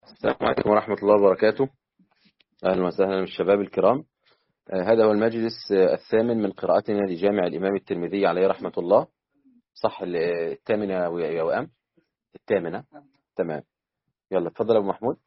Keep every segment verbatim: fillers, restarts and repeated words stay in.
السلام عليكم ورحمة الله وبركاته. أهلا وسهلا بالشباب الكرام. آه، هذا هو المجلس آه، الثامن من قراءتنا لجامع الإمام الترمذي عليه رحمة الله. صح ال- آه، الثامنة يا وئام؟ الثامنة. تمام. يلا اتفضل يا أبو محمود.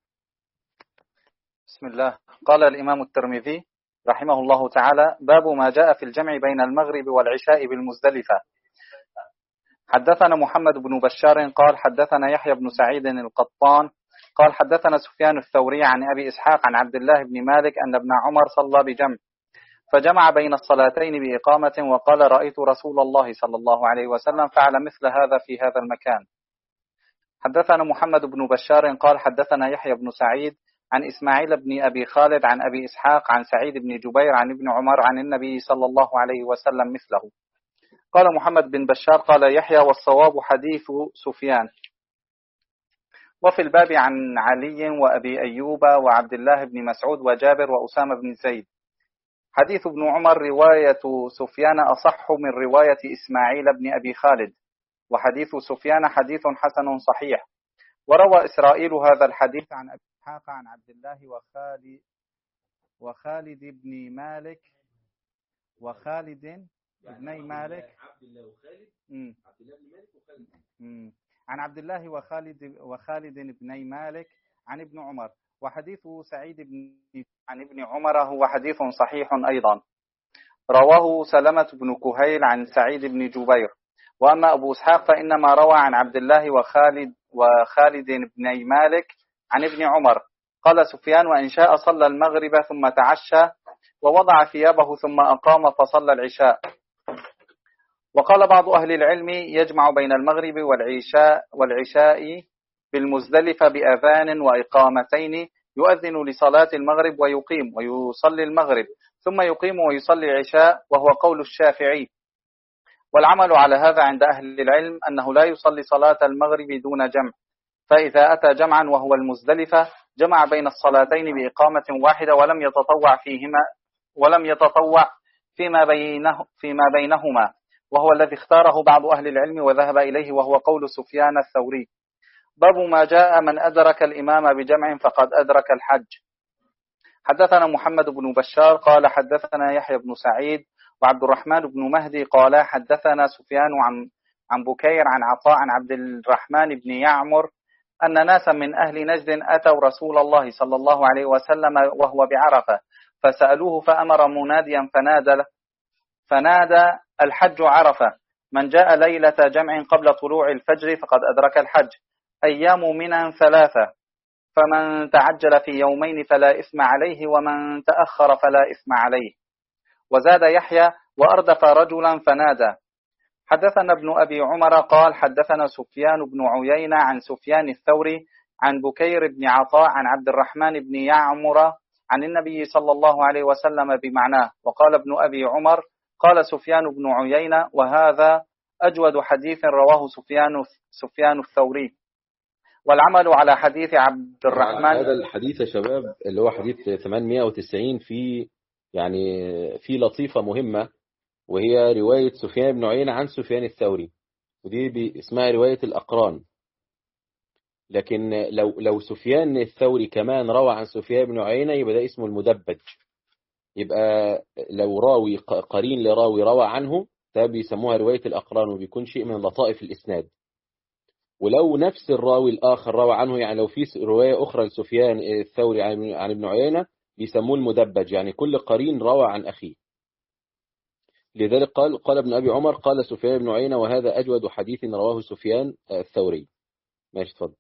بسم الله. قال الإمام الترمذي رحمه الله تعالى: باب ما جاء في الجمع بين المغرب والعشاء بالمزدلفة. حدثنا محمد بن بشار قال حدثنا يحيى بن سعيد القطان قال حدثنا سفيان الثوري عن أبي إسحاق عن عبد الله بن مالك أن ابن عمر صلى بجمع فجمع بين الصلاتين بإقامة وقال: رأيت رسول الله صلى الله عليه وسلم فعل مثل هذا في هذا المكان. حدثنا محمد بن بشار قال حدثنا يحيى بن سعيد عن إسماعيل بن أبي خالد عن أبي إسحاق عن سعيد بن جبير عن ابن عمر عن النبي صلى الله عليه وسلم مثله. قال محمد بن بشار قال يحيى: والصواب حديث سفيان. وفي الباب عن علي وأبي أيوب وعبد الله بن مسعود وجابر وأسامة بن زيد. حديث ابن عمر رواية سفيان أصح من رواية إسماعيل بن أبي خالد، وحديث سفيان حديث حسن صحيح. وروى إسرائيل هذا الحديث عن أبي إسحاق عن عبد الله وخالد وخالد بن مالك وخالد ابني مالك عن عبد الله وخالد وخالد بن مالك عن ابن عمر، وحديث سعيد بن عن ابن عمر هو حديث صحيح أيضا. رواه سلمة بن كهيل عن سعيد بن جبير. وأما أبو إسحاق فإنما روى عن عبد الله وخالد وخالد بن مالك عن ابن عمر. قال سفيان: وإن شاء صلى المغرب ثم تعشى ووضع ثيابه ثم أقام فصلى العشاء. وقال بعض أهل العلم: يجمع بين المغرب والعشاء والعشاء بالمزدلفة بأذان وإقامتين، يؤذن لصلاة المغرب ويقيم ويصلي المغرب ثم يقيم ويصلي العشاء، وهو قول الشافعي. والعمل على هذا عند أهل العلم أنه لا يصلي صلاة المغرب دون جمع، فإذا أتى جمعا وهو المزدلفة جمع بين الصلاتين بإقامة واحدة ولم يتطوع فيهما ولم يتطوع فيما بينه فيما بينهما، وهو الذي اختاره بعض أهل العلم وذهب إليه، وهو قول سفيان الثوري. باب ما جاء من أدرك الإمام بجمع فقد أدرك الحج. حدثنا محمد بن بشار قال حدثنا يحيى بن سعيد وعبد الرحمن بن مهدي قال حدثنا سفيان عن عن بكير عن عطاء عن عبد الرحمن بن يعمر أن ناسا من أهل نجد أتوا رسول الله صلى الله عليه وسلم وهو بعرفة فسألوه فأمر مناديا فنادى فنادى الحج عرفة، من جاء ليلة جمع قبل طلوع الفجر فقد أدرك الحج. أيام منى ثلاثة، فمن تعجل في يومين فلا إثم عليه ومن تأخر فلا إثم عليه. وزاد يحيى: وأردف رجلا فنادى. حدثنا ابن أبي عمر قال حدثنا سفيان بن عيينة عن سفيان الثوري عن بكير بن عطاء عن عبد الرحمن بن يعمر عن النبي صلى الله عليه وسلم بمعناه. وقال ابن أبي عمر: قال سفيان بن عيينة: وهذا أجود حديث رواه سفيان سفيان الثوري. والعمل على حديث عبد الرحمن. هذا الحديث يا شباب اللي هو حديث ثمانمائة وتسعين في يعني في لطيفة مهمة، وهي رواية سفيان بن عيينة عن سفيان الثوري، ودي اسمها رواية الأقران. لكن لو لو سفيان الثوري كمان روى عن سفيان بن عيينة يبقى ده اسمه المدبج. يبقى لو راوي قرين لراوي روى عنه ده بيسموها رواية الأقران، وبيكون شيء من لطائف الإسناد. ولو نفس الراوي الآخر روى عنه، يعني لو في رواية أخرى لسفيان الثوري عن ابن عيينة بيسموه المدبج، يعني كل قرين روى عن أخيه. لذلك قال قال ابن أبي عمر: قال سفيان بن عيينة: وهذا أجود حديث رواه سفيان الثوري. ماشي اتفضل.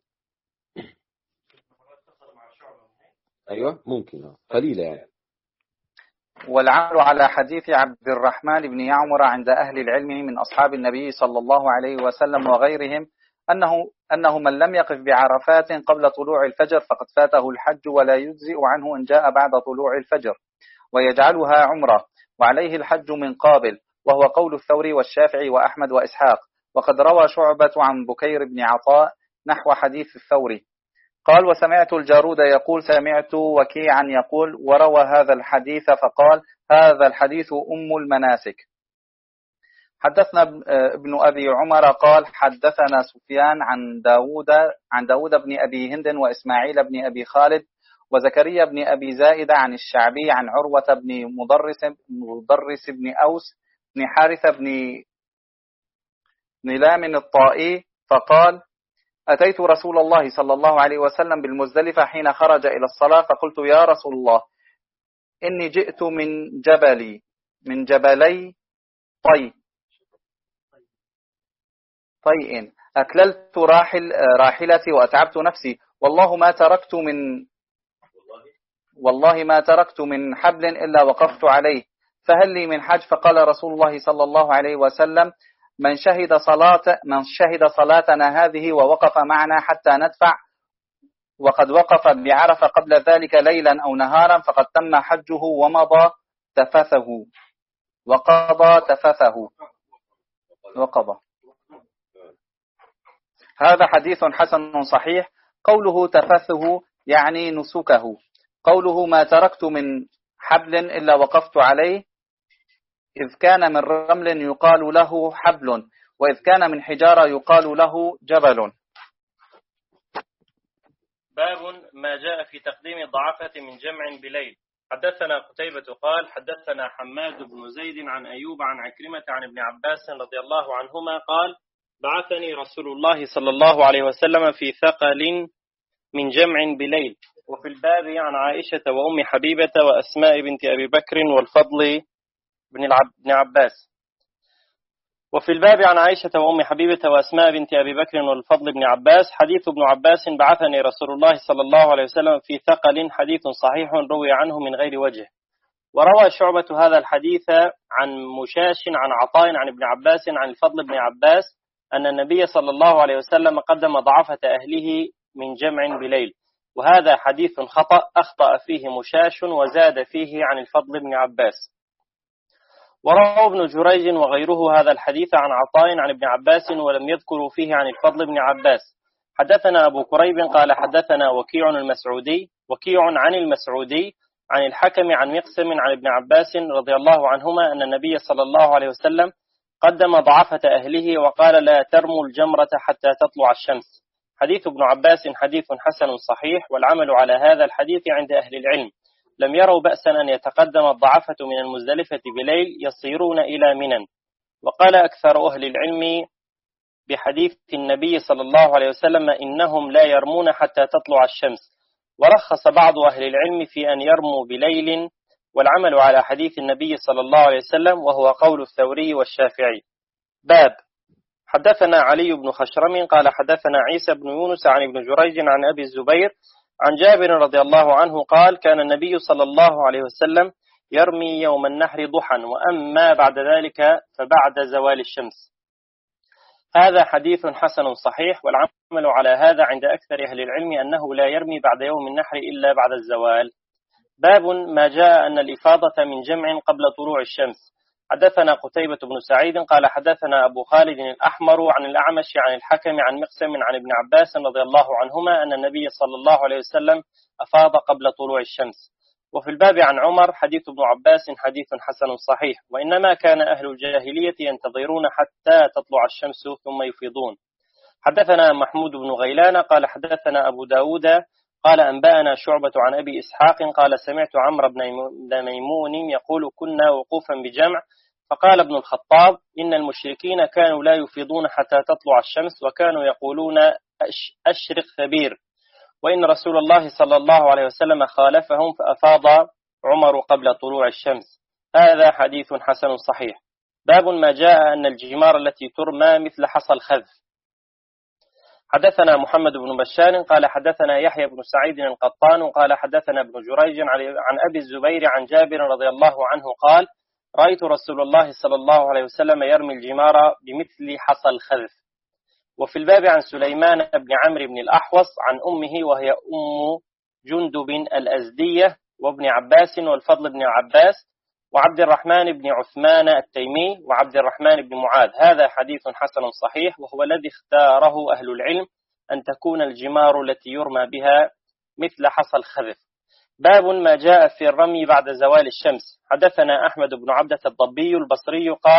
أيوة ممكن قليلة يعني. والعمل على حديث عبد الرحمن بن يعمر عند أهل العلم من أصحاب النبي صلى الله عليه وسلم وغيرهم أنه أنه من لم يقف بعرفات قبل طلوع الفجر فقد فاته الحج، ولا يجزئ عنه إن جاء بعد طلوع الفجر، ويجعلها عمرة، وعليه الحج من قابل، وهو قول الثوري والشافعي وأحمد وإسحاق. وقد روى شعبة عن بكير بن عطاء نحو حديث الثوري. قال: وسمعت الجارود يقول سمعت وكيعا يقول، وروى هذا الحديث فقال: هذا الحديث أم المناسك. حدثنا ابن أبي عمر قال حدثنا سفيان عن داود عن داود بن أبي هند وإسماعيل بن أبي خالد وزكريا بن أبي زائدة عن الشعبي عن عروة بن مدرس مدرس بن أوس بن حارثة بن نلام الطائي فقال أتيت رسول الله صلى الله عليه وسلم بالمزدلفة حين خرج إلى الصلاة فقلت يا رسول الله إني جئت من جبلي من جبلي طي طيء أكللت راحل راحلتي وأتعبت نفسي والله ما تركت من والله ما تركت من حبل إلا وقفت عليه فهل لي من حج؟ فقال رسول الله صلى الله عليه وسلم من شهد صلاة من شهد صلاتنا هذه ووقف معنا حتى ندفع وقد وقف بعرفة قبل ذلك ليلا أو نهارا فقد تم حجه ومضى تفثه وقضى تفثه وقضى. هذا حديث حسن صحيح. قوله تفثه يعني نسكه. قوله ما تركت من حبل إلا وقفت عليه إذ كان من رمل يقال له حبل وإذ كان من حجارة يقال له جبل. باب ما جاء في تقديم الضعفة من جمع بليل. حدثنا قتيبة قال حدثنا حماد بن زيد عن أيوب عن عكرمة عن ابن عباس رضي الله عنهما قال بعثني رسول الله صلى الله عليه وسلم في ثقل من جمع بليل. وفي الباب عن عائشة وأم حبيبة وأسماء بنت أبي بكر والفضل بن عباس. وفي الباب عن عائشة وأم حبيبة وأسماء بنت أبي بكر والفضل بن عباس. حديث ابن عباس بعثني رسول الله صلى الله عليه وسلم في ثقل حديث صحيح روي عنه من غير وجه. وروى شعبة هذا الحديث عن مشاش عن عطاء عن ابن عباس عن الفضل بن عباس أن النبي صلى الله عليه وسلم قدم ضعفة أهله من جمع بليل. وهذا حديث خطأ أخطأ فيه مشاش وزاد فيه عن الفضل بن عباس. وروى ابن جريج وغيره هذا الحديث عن عطاء عن ابن عباس ولم يذكروا فيه عن الفضل بن عباس. حدثنا أبو كريب قال حدثنا وكيع المسعودي وكيع عن المسعودي عن الحكم عن مقسم عن ابن عباس رضي الله عنهما أن النبي صلى الله عليه وسلم قدم ضعفة أهله وقال لا ترموا الجمرة حتى تطلع الشمس. حديث ابن عباس حديث حسن صحيح. والعمل على هذا الحديث عند أهل العلم لم يروا بأسا أن يتقدم الضعفة من المزدلفة بليل يصيرون إلى منى. وقال أكثر أهل العلم بحديث النبي صلى الله عليه وسلم إنهم لا يرمون حتى تطلع الشمس. ورخص بعض أهل العلم في أن يرموا بليل والعمل على حديث النبي صلى الله عليه وسلم وهو قول الثوري والشافعي. باب حدثنا علي بن خشرم قال حدثنا عيسى بن يونس عن ابن جريج عن أبي الزبير عن جابر رضي الله عنه قال كان النبي صلى الله عليه وسلم يرمي يوم النحر ضحى وأما بعد ذلك فبعد زوال الشمس. هذا حديث حسن صحيح. والعمل على هذا عند أكثر أهل العلم أنه لا يرمي بعد يوم النحر إلا بعد الزوال. باب ما جاء أن الإفاضة من جمع قبل طلوع الشمس. حدثنا قتيبة بن سعيد قال حدثنا أبو خالد الأحمر عن الأعمش عن الحكم عن مقسم عن ابن عباس رضي الله عنهما أن النبي صلى الله عليه وسلم أفاض قبل طلوع الشمس. وفي الباب عن عمر حديث ابن عباس حديث حسن صحيح. وإنما كان أهل الجاهلية ينتظرون حتى تطلع الشمس ثم يفيضون. حدثنا محمود بن غيلان قال حدثنا أبو داود قال أنبأنا شعبة عن أبي إسحاق قال سمعت عمرو بن ميمون يقول كنا وقوفا بجمع فقال ابن الخطاب إن المشركين كانوا لا يفيضون حتى تطلع الشمس وكانوا يقولون أشرق ثبير وإن رسول الله صلى الله عليه وسلم خالفهم فأفاض عمر قبل طلوع الشمس. هذا حديث حسن صحيح. باب ما جاء أن الجمار التي ترمى مثل حصى الخذف. حدثنا محمد بن بشار قال حدثنا يحيى بن سعيد القطان قال حدثنا ابن جريج عن أبي الزبير عن جابر رضي الله عنه قال رأيت رسول الله صلى الله عليه وسلم يرمي الجمار بمثل حصى الخذف. وفي الباب عن سليمان بن عمرو بن الأحوص عن أمه وهي أم جندب الأزدية وابن عباس والفضل بن عباس وعبد الرحمن بن عثمان التيمي وعبد الرحمن بن معاذ. هذا حديث حسن صحيح وهو الذي اختاره أهل العلم أن تكون الجمار التي يرمى بها مثل حصى الخذف. باب ما جاء في الرمي بعد زوال الشمس. حدثنا أحمد بن عبدة الضبي البصري قال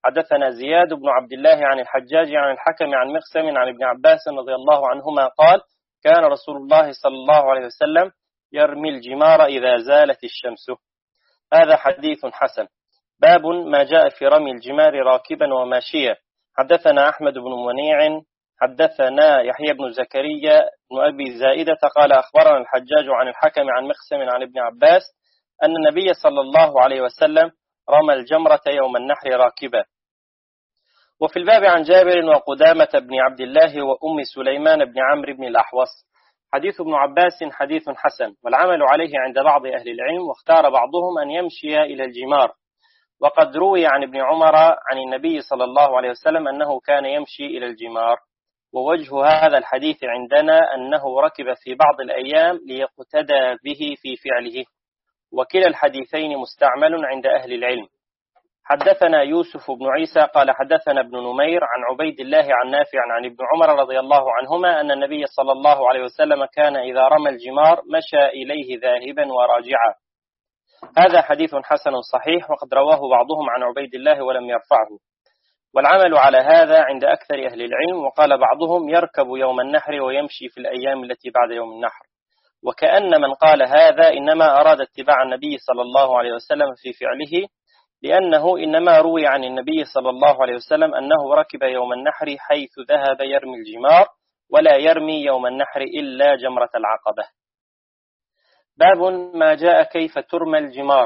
حدثنا زياد بن عبد الله عن الحجاج عن الحكم عن مقسم عن ابن عباس رضي الله عنهما قال كان رسول الله صلى الله عليه وسلم يرمي الجمار إذا زالت الشمس. هذا حديث حسن. باب ما جاء في رمي الجمار راكبا وماشيا. حدثنا أحمد بن منيع حدثنا يحيى بن زكريا بن أبي زائدة قال أخبرنا الحجاج عن الحكم عن مقسم عن ابن عباس أن النبي صلى الله عليه وسلم رمى الجمرة يوم النحر راكبا. وفي الباب عن جابر وقدامة بن عبد الله وأم سليمان بن عمرو بن الأحوص. حديث ابن عباس حديث حسن، والعمل عليه عند بعض أهل العلم، واختار بعضهم أن يمشي إلى الجمار. وقد روي عن ابن عمر عن النبي صلى الله عليه وسلم أنه كان يمشي إلى الجمار. ووجه هذا الحديث عندنا أنه ركب في بعض الأيام ليقتدى به في فعله، وكلا الحديثين مستعمل عند أهل العلم. حدثنا يوسف بن عيسى قال حدثنا ابن نمير عن عبيد الله عن نافع عن ابن عمر رضي الله عنهما أن النبي صلى الله عليه وسلم كان إذا رمى الجمار مشى إليه ذاهبا وراجعا. هذا حديث حسن صحيح، وقد رواه بعضهم عن عبيد الله ولم يرفعه. والعمل على هذا عند أكثر أهل العلم، وقال بعضهم يركب يوم النحر ويمشي في الأيام التي بعد يوم النحر. وكأن من قال هذا إنما أراد اتباع النبي صلى الله عليه وسلم في فعله، لأنه إنما روي عن النبي صلى الله عليه وسلم أنه ركب يوم النحر حيث ذهب يرمي الجمار، ولا يرمي يوم النحر إلا جمرة العقبة. باب ما جاء كيف ترمى الجمار.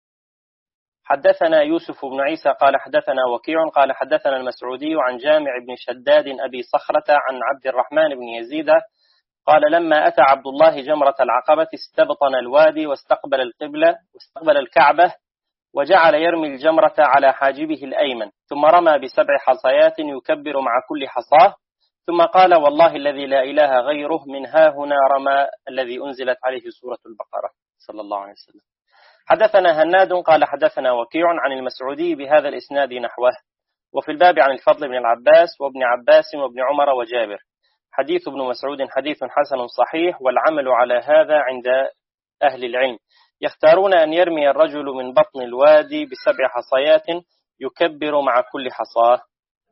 حدثنا يوسف بن عيسى قال حدثنا وكيع قال حدثنا المسعودي عن جامع بن شداد أبي صخرة عن عبد الرحمن بن يزيد قال لما أتى عبد الله جمرة العقبة استبطن الوادي واستقبل القبلة واستقبل الكعبة، وجعل يرمي الجمرة على حاجبه الأيمن، ثم رمى بسبع حصيات يكبر مع كل حصاه، ثم قال والله الذي لا إله غيره من ها هنا رمى الذي أنزلت عليه سورة البقرة صلى الله عليه وسلم. حدثنا هناد قال حدثنا وكيع عن المسعودي بهذا الإسناد نحوه. وفي الباب عن الفضل بن العباس وابن عباس وابن عمر وجابر. حديث ابن مسعود حديث حسن صحيح، والعمل على هذا عند أهل العلم. يختارون أن يرمي الرجل من بطن الوادي بسبع حصيات يكبر مع كل حصاه.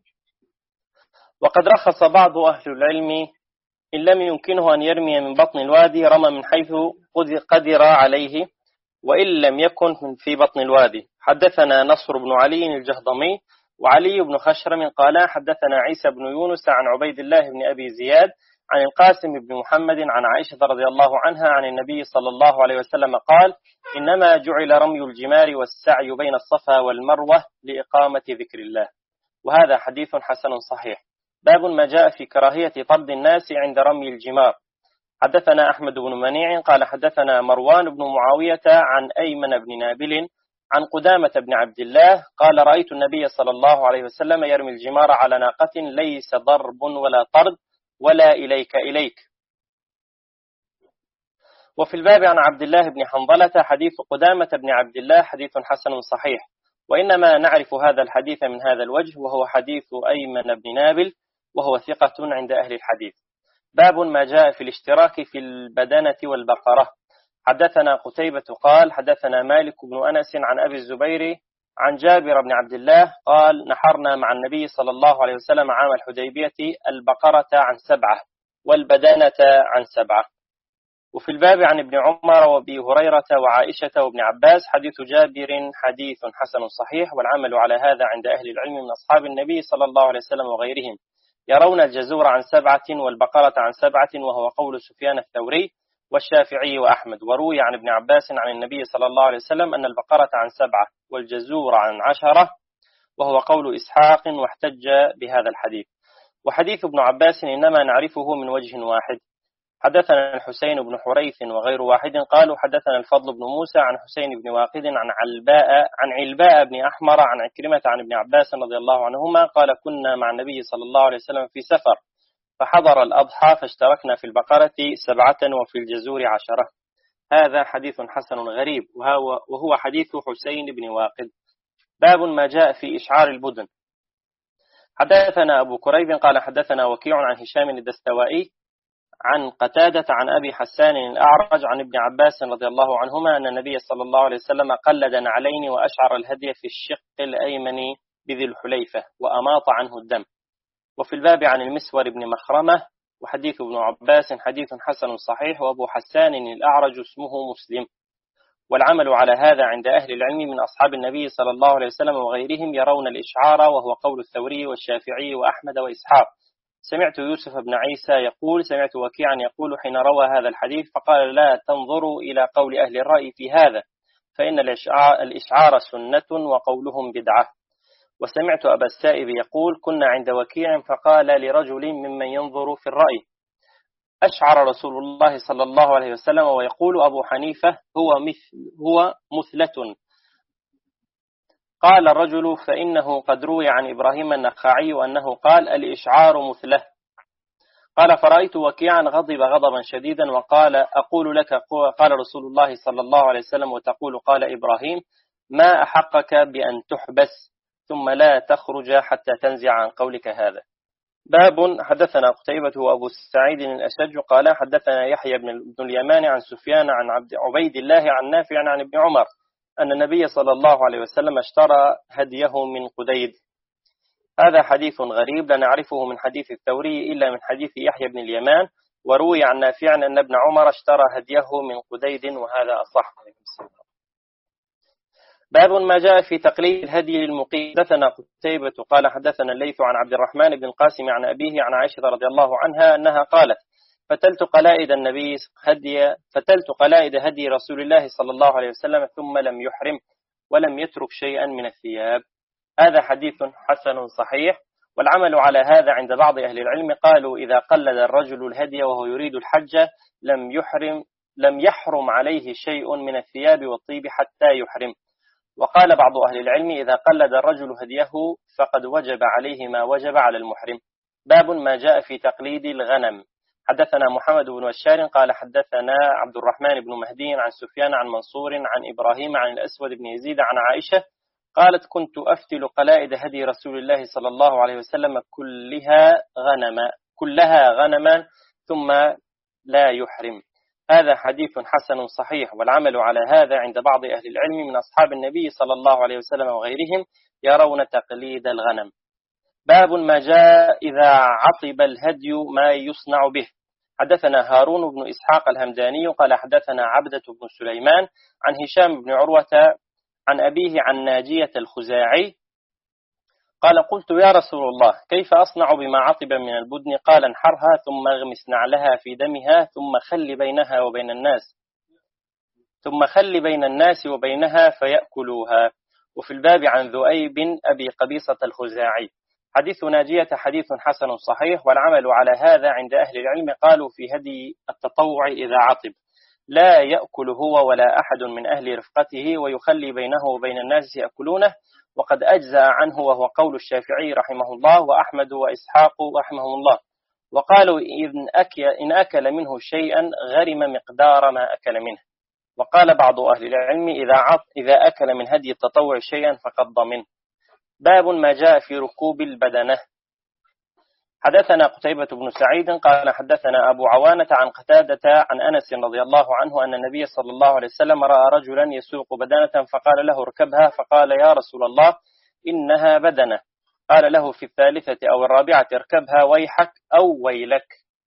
وقد رخص بعض أهل العلم إن لم يمكنه أن يرمي من بطن الوادي رمى من حيث قدر عليه، وإن لم يكن في بطن الوادي. حدثنا نصر بن علي الجهضمي وعلي بن خشرم قال حدثنا عيسى بن يونس عن عبيد الله بن أبي زياد عن القاسم بن محمد عن عائشة رضي الله عنها عن النبي صلى الله عليه وسلم قال إنما جعل رمي الجمار والسعي بين الصفا والمروة لإقامة ذكر الله. وهذا حديث حسن صحيح. باب ما جاء في كراهية طرد الناس عند رمي الجمار. حدثنا أحمد بن منيع قال حدثنا مروان بن معاوية عن أيمن بن نابل عن قدامة بن عبد الله قال رأيت النبي صلى الله عليه وسلم يرمي الجمار على ناقة ليس ضرب ولا طرد ولا إليك إليك. وفي الباب عن عبد الله بن حنظلة حديث قدامة بن عبد الله حديث حسن صحيح، وإنما نعرف هذا الحديث من هذا الوجه، وهو حديث أيمن بن نابل وهو ثقة عند أهل الحديث. باب ما جاء في الاشتراك في البدنة والبقرة. حدثنا قتيبة قال حدثنا مالك بن أنس عن أبي الزبير عن جابر بن عبد الله قال نحرنا مع النبي صلى الله عليه وسلم عام الحديبية البقرة عن سبعة والبدنة عن سبعة. وفي الباب عن ابن عمر وابي هريرة وعائشة وابن عباس حديث جابر حديث حسن صحيح، والعمل على هذا عند أهل العلم من أصحاب النبي صلى الله عليه وسلم وغيرهم. يرون الجزور عن سبعة والبقرة عن سبعة، وهو قول سفيان الثوري والشافعي وأحمد. وروي عن ابن عباس عن النبي صلى الله عليه وسلم أن البقرة عن سبعة والجزور عن عشرة، وهو قول إسحاق، واحتج بهذا الحديث. وحديث ابن عباس إنما نعرفه من وجه واحد. حدثنا الحسين بن حريث وغير واحد قالوا حدثنا الفضل بن موسى عن حسين بن واقد عن علباء عن علباء بن أحمر عن عكرمة عن ابن عباس رضي الله عنهما قال كنا مع النبي صلى الله عليه وسلم في سفر فحضر الأضحى فاشتركنا في البقرة سبعة وفي الجزور عشرة. هذا حديث حسن غريب، وهو, وهو حديث حسين بن واقد. باب ما جاء في إشعار البدن. حدثنا أبو كريب قال حدثنا وكيع عن هشام الدستوائي عن قتادة عن أبي حسان الأعرج عن ابن عباس رضي الله عنهما أن النبي صلى الله عليه وسلم قلد نعلين وأشعر الهدي في الشق الأيمن بذي الحليفة وأماط عنه الدم. وفي الباب عن المسور بن مخرمة وحديث ابن عباس حديث حسن صحيح. وأبو حسان الأعرج اسمه مسلم. والعمل على هذا عند أهل العلم من أصحاب النبي صلى الله عليه وسلم وغيرهم يرون الإشعار، وهو قول الثوري والشافعي وأحمد وإسحاق. سمعت يوسف بن عيسى يقول سمعت وكيعا يقول حين روى هذا الحديث فقال لا تنظروا إلى قول أهل الرأي في هذا فإن الإشعار سنة وقولهم بدعة. وسمعت أبا السائب يقول كنا عند وكيع فقال لرجل ممن ينظر في الرأي أشعر رسول الله صلى الله عليه وسلم ويقول أبو حنيفة هو مثل هو مثلة. قال الرجل فإنه قد روي عن إبراهيم النخعي أنه قال الإشعار مثله. قال فرأيت وكيعا غضب غضبا شديدا وقال أقول لك قال رسول الله صلى الله عليه وسلم وتقول قال إبراهيم ما أحقك بأن تحبس ثم لا تخرج حتى تنزع عن قولك هذا. باب حدثنا قتيبة وأبو السعيد الأشج قال حدثنا يحيى بن اليمان عن سفيان عن عبد عبيد الله عن نافع عن ابن عمر أن النبي صلى الله عليه وسلم اشترى هديه من قديد. هذا حديث غريب لا نعرفه من حديث الثوري إلا من حديث يحيى بن اليمان، وروي عن نافع أن ابن عمر اشترى هديه من قديد وهذا أصح. باب ما جاء في تقليد الهدي للمقيم. حدثنا قتيبة قال حدثنا الليث عن عبد الرحمن بن القاسم عن أبيه عن عائشة رضي الله عنها أنها قالت فتلت قلائد النبي هدي فتلت قلائد هدي رسول الله صلى الله عليه وسلم ثم لم يحرم ولم يترك شيئا من الثياب. هذا حديث حسن صحيح. والعمل على هذا عند بعض أهل العلم قالوا إذا قلد الرجل الهدي وهو يريد الحج لم يحرم لم يحرم عليه شيء من الثياب والطيب حتى يحرم. وقال بعض أهل العلم إذا قلد الرجل هديه فقد وجب عليه ما وجب على المحرم. باب ما جاء في تقليد الغنم. حدثنا محمد بن بشار قال حدثنا عبد الرحمن بن مهدي عن سفيان عن منصور عن إبراهيم عن الأسود بن يزيد عن عائشة قالت كنت أفتل قلائد هدي رسول الله صلى الله عليه وسلم كلها غنما كلها غنما ثم لا يحرم. هذا حديث حسن صحيح. والعمل على هذا عند بعض أهل العلم من أصحاب النبي صلى الله عليه وسلم وغيرهم يرون تقليد الغنم. باب ما جاء إذا عطب الهدي ما يصنع به. حدثنا هارون بن إسحاق الهمداني قال حدثنا عبدة بن سليمان عن هشام بن عروة عن أبيه عن ناجية الخزاعي قال قلت يا رسول الله كيف أصنع بما عطب من البدن؟ قال انحرها ثم اغمس نعلها في دمها ثم خل بينها وبين الناس ثم خل بين الناس وبينها فيأكلوها. وفي الباب عن ذؤيب أبي قبيصة الخزاعي. حديث ناجية حديث حسن صحيح. والعمل على هذا عند أهل العلم قالوا في هدي التطوع إذا عطب لا يأكل هو ولا أحد من أهل رفقته ويخلي بينه وبين الناس يأكلونه، وقد أجزأ عنه وهو قول الشافعي رحمه الله وأحمد وإسحاق رحمهم الله. وقالوا إن أكل, إن أكل منه شيئا غرم مقدار ما أكل منه. وقال بعض أهل العلم إذا, عط إذا أكل من هدي التطوع شيئا فقد ضمن. باب ما جاء في ركوب البدنة. حدثنا قتيبة بن سعيد قال حدثنا أبو عوانة عن قتادة عن أنس رضي الله عنه أن النبي صلى الله عليه وسلم رأى رجلا يسوق بدنة فقال له اركبها فقال يا رسول الله إنها بدنة. قال له في الثالثة أو الرابعة اركبها ويحك أو ويلك.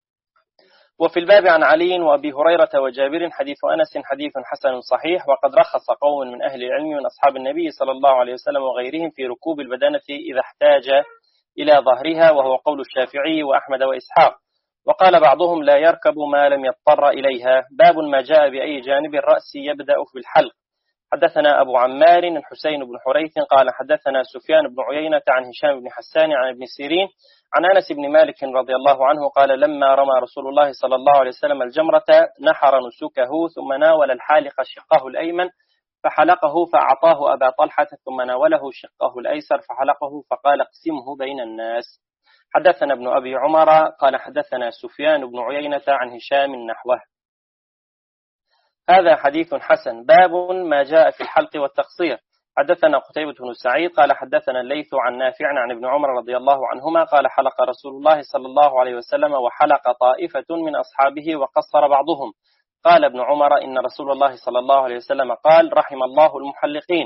وفي الباب عن علي وأبي هريرة وجابر حديث أنس حديث حسن صحيح. وقد رخص قوم من أهل العلم من أصحاب النبي صلى الله عليه وسلم وغيرهم في ركوب البدنة إذا احتاج إلى ظهرها وهو قول الشافعي وأحمد وإسحاق. وقال بعضهم لا يركب ما لم يضطر إليها. باب ما جاء بأي جانب الرأس يبدأ في الحلق. حدثنا أبو عمار الحسين بن حريث قال حدثنا سفيان بن عيينة عن هشام بن حسان عن ابن سيرين عن أنس بن مالك رضي الله عنه قال لما رمى رسول الله صلى الله عليه وسلم الجمرة نحر نسكه ثم ناول الحالق شقه الأيمن فحلقه فأعطاه أبا طلحة ثم ناوله شقه الأيسر فحلقه فقال اقسمه بين الناس. حدثنا ابن أبي عمر قال حدثنا سفيان بن عيينة عن هشام نحوه. هذا حديث حسن. باب ما جاء في الحلق والتقصير. حدثنا قتيبة بن سعيد قال حدثنا الليث عن نافع عن ابن عمر رضي الله عنهما قال حلق رسول الله صلى الله عليه وسلم وحلق طائفة من أصحابه وقصر بعضهم. قال ابن عمر إن رسول الله صلى الله عليه وسلم قال رحم الله المحلقين.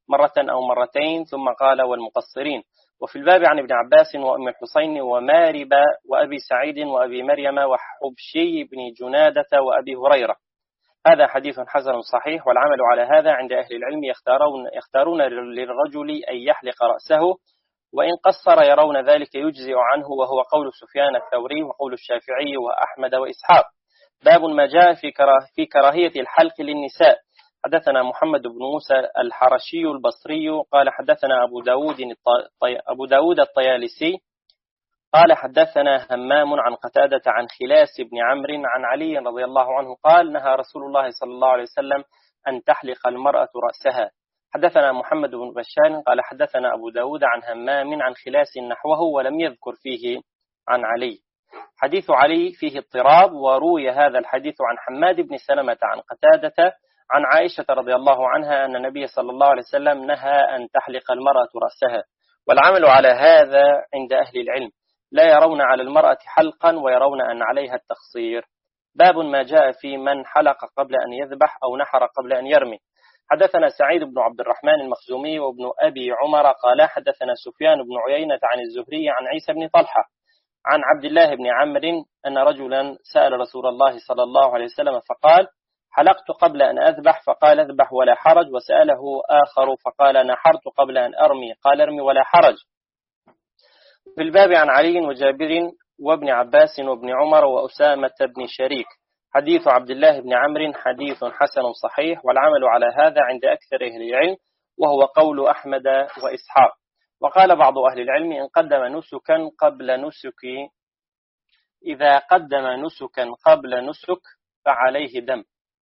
مرة أو مرتين، ثم قال والمقصرين. وفي الباب عن ابن عباس وأم الحسين ومارب وأبي سعيد وأبي مريم وحبشي بن جنادة وأبي هريرة. هذا حديث حسن صحيح. والعمل على هذا عند أهل العلم يختارون, يختارون للرجل أن يحلق رأسه، وإن قصر يرون ذلك يجزئ عنه، وهو قول سفيان الثوري وقول الشافعي وأحمد وإسحاق. باب ما جاء في, كراه في كراهية الحلق للنساء. حدثنا محمد بن موسى الحرشي البصري قال حدثنا أبو داود, أبو داود الطيالسي قال حدثنا همام عن قتادة عن خلاس بن عمرو عن علي رضي الله عنه قال نهى رسول الله صلى الله عليه وسلم أن تحلق المرأة رأسها. حدثنا محمد بن بشار قال حدثنا أبو داود عن همام عن خلاس نحوه ولم يذكر فيه عن علي. حديث علي فيه اضطراب، وروي هذا الحديث عن حماد بن سلمة عن قتادة عن عائشة رضي الله عنها أن النبي صلى الله عليه وسلم نهى أن تحلق المرأة رأسها. والعمل على هذا عند أهل العلم، لا يرون على المرأة حلقا ويرون أن عليها التقصير. باب ما جاء في من حلق قبل أن يذبح أو نحر قبل أن يرمي. حدثنا سعيد بن عبد الرحمن المخزومي وابن أبي عمر قال حدثنا سفيان بن عيينة عن الزهري عن عيسى بن طلحة عن عبد الله بن عمرو أن رجلا سأل رسول الله صلى الله عليه وسلم فقال حلقت قبل أن أذبح، فقال اذبح ولا حرج. وسأله آخر فقال نحرت قبل أن أرمي، قال ارمي ولا حرج. في الباب عن علي وجابر وابن عباس وابن عمر وأسامة بن شريك. حديث عبد الله بن عمرو حديث حسن صحيح. والعمل على هذا عند أكثر أهل العلم، وهو قول أحمد وإسحاق. وقال بعض أهل العلم إن قدم نسكا قبل نسك إذا قدم نسكا قبل نسك فعليه دم.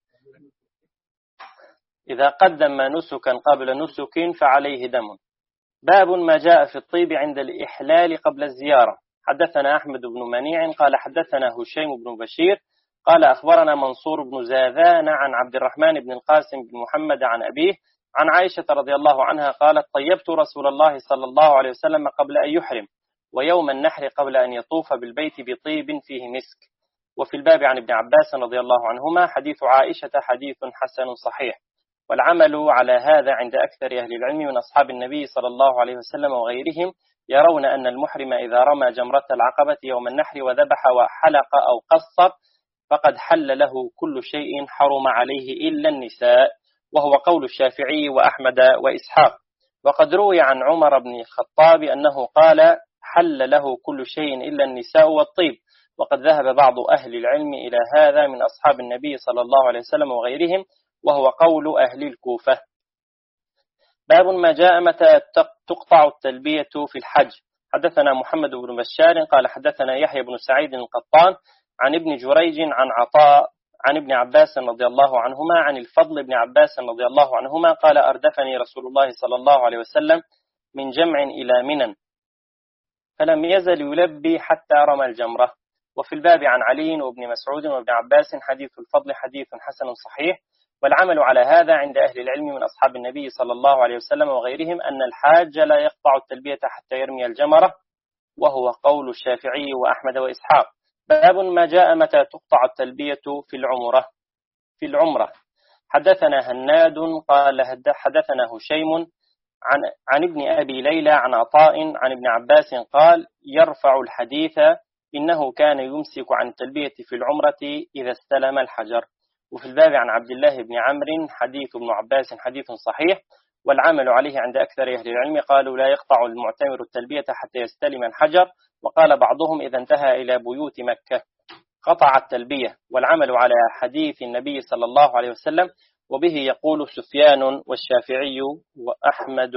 إذا قدم نسكا قبل نسك فعليه دم. باب ما جاء في الطيب عند الإحلال قبل الزيارة. حدثنا أحمد بن منيع قال حدثنا هشيم بن بشير قال أخبرنا منصور بن زاذان عن عبد الرحمن بن القاسم بن محمد عن أبيه عن عائشة رضي الله عنها قالت طيبت رسول الله صلى الله عليه وسلم قبل أن يحرم، ويوم النحر قبل أن يطوف بالبيت بطيب فيه مسك. وفي الباب عن ابن عباس رضي الله عنهما. حديث عائشة حديث حسن صحيح. والعمل على هذا عند أكثر أهل العلم من أصحاب النبي صلى الله عليه وسلم وغيرهم، يرون أن المحرم إذا رمى جمرة العقبة يوم النحر وذبح وحلق أو قصر فقد حل له كل شيء حرم عليه إلا النساء، وهو قول الشافعي وأحمد وإسحاق. وقد روي عن عمر بن الخطاب أنه قال حل له كل شيء إلا النساء والطيب. وقد ذهب بعض أهل العلم إلى هذا من أصحاب النبي صلى الله عليه وسلم وغيرهم، وهو قول أهل الكوفة. باب ما جاء متى تقطع التلبية في الحج. حدثنا محمد بن بشار قال حدثنا يحيى بن سعيد القطان عن ابن جريج عن عطاء عن ابن عباس رضي الله عنهما عن الفضل بن عباس رضي الله عنهما قال أردفني رسول الله صلى الله عليه وسلم من جمع إلى منى فلم يزل يلبي حتى رمى الجمرة. وفي الباب عن علي وابن مسعود وابن عباس حديث الفضل حديث حسن صحيح. والعمل على هذا عند أهل العلم من أصحاب النبي صلى الله عليه وسلم وغيرهم أن الحاج لا يقطع التلبية حتى يرمي الجمرة، وهو قول الشافعي وأحمد وإسحاق. باب ما جاء متى تقطع التلبية في العمرة في العمرة. حدثنا هناد قال حدثنا هشيم عن عن ابن أبي ليلى عن عطاء عن ابن عباس قال يرفع الحديث إنه كان يمسك عن التلبية في العمرة إذا استلم الحجر. وفي الباب عن عبد الله بن عمرو حديث ابن عباس حديث صحيح. والعمل عليه عند أكثر أهل العلم قالوا لا يقطع المعتمر التلبية حتى يستلم الحجر. وقال بعضهم إذا انتهى إلى بيوت مكة قطع التلبية. والعمل على حديث النبي صلى الله عليه وسلم، وبه يقول سفيان والشافعي وأحمد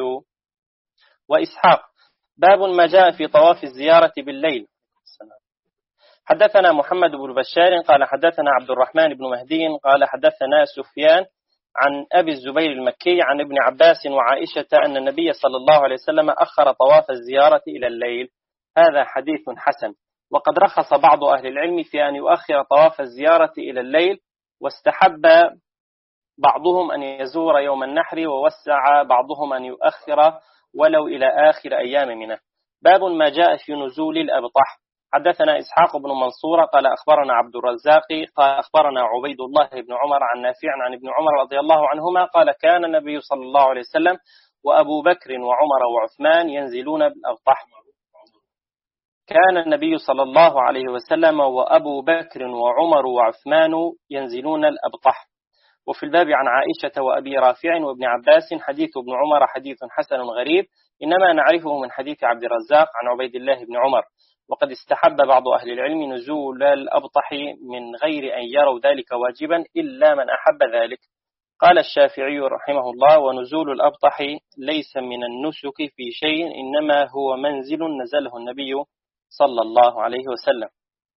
وإسحاق. باب ما جاء في طواف الزيارة بالليل. حدثنا محمد بن بشار قال حدثنا عبد الرحمن بن مهدي قال حدثنا سفيان عن أبي الزبير المكي عن ابن عباس وعائشة أن النبي صلى الله عليه وسلم أخر طواف الزيارة إلى الليل. هذا حديث حسن. وقد رخص بعض أهل العلم في أن يؤخر طواف الزيارة إلى الليل، واستحب بعضهم أن يزور يوم النحر، ووسع بعضهم أن يؤخر ولو إلى آخر أيام منه. باب ما جاء في نزول الأبطح. حدثنا إسحاق بن منصور قال أخبرنا عبد الرزاق قال أخبرنا عبيد الله بن عمر عن نافع عن ابن عمر رضي الله عنهما قال كان النبي صلى الله عليه وسلم وأبو بكر وعمر وعثمان ينزلون بالأبطح. كان النبي صلى الله عليه وسلم وأبو بكر وعمر وعثمان ينزلون الأبطح. وفي الباب عن عائشة وأبي رافع وابن عباس حديث ابن عمر حديث حسن غريب، إنما نعرفه من حديث عبد الرزاق عن عبيد الله بن عمر. وقد استحب بعض أهل العلم نزول الأبطح من غير أن يروا ذلك واجبا إلا من أحب ذلك. قال الشافعي رحمه الله: ونزول الأبطح ليس من النسك في شيء، إنما هو منزل نزله النبي صلى الله عليه وسلم.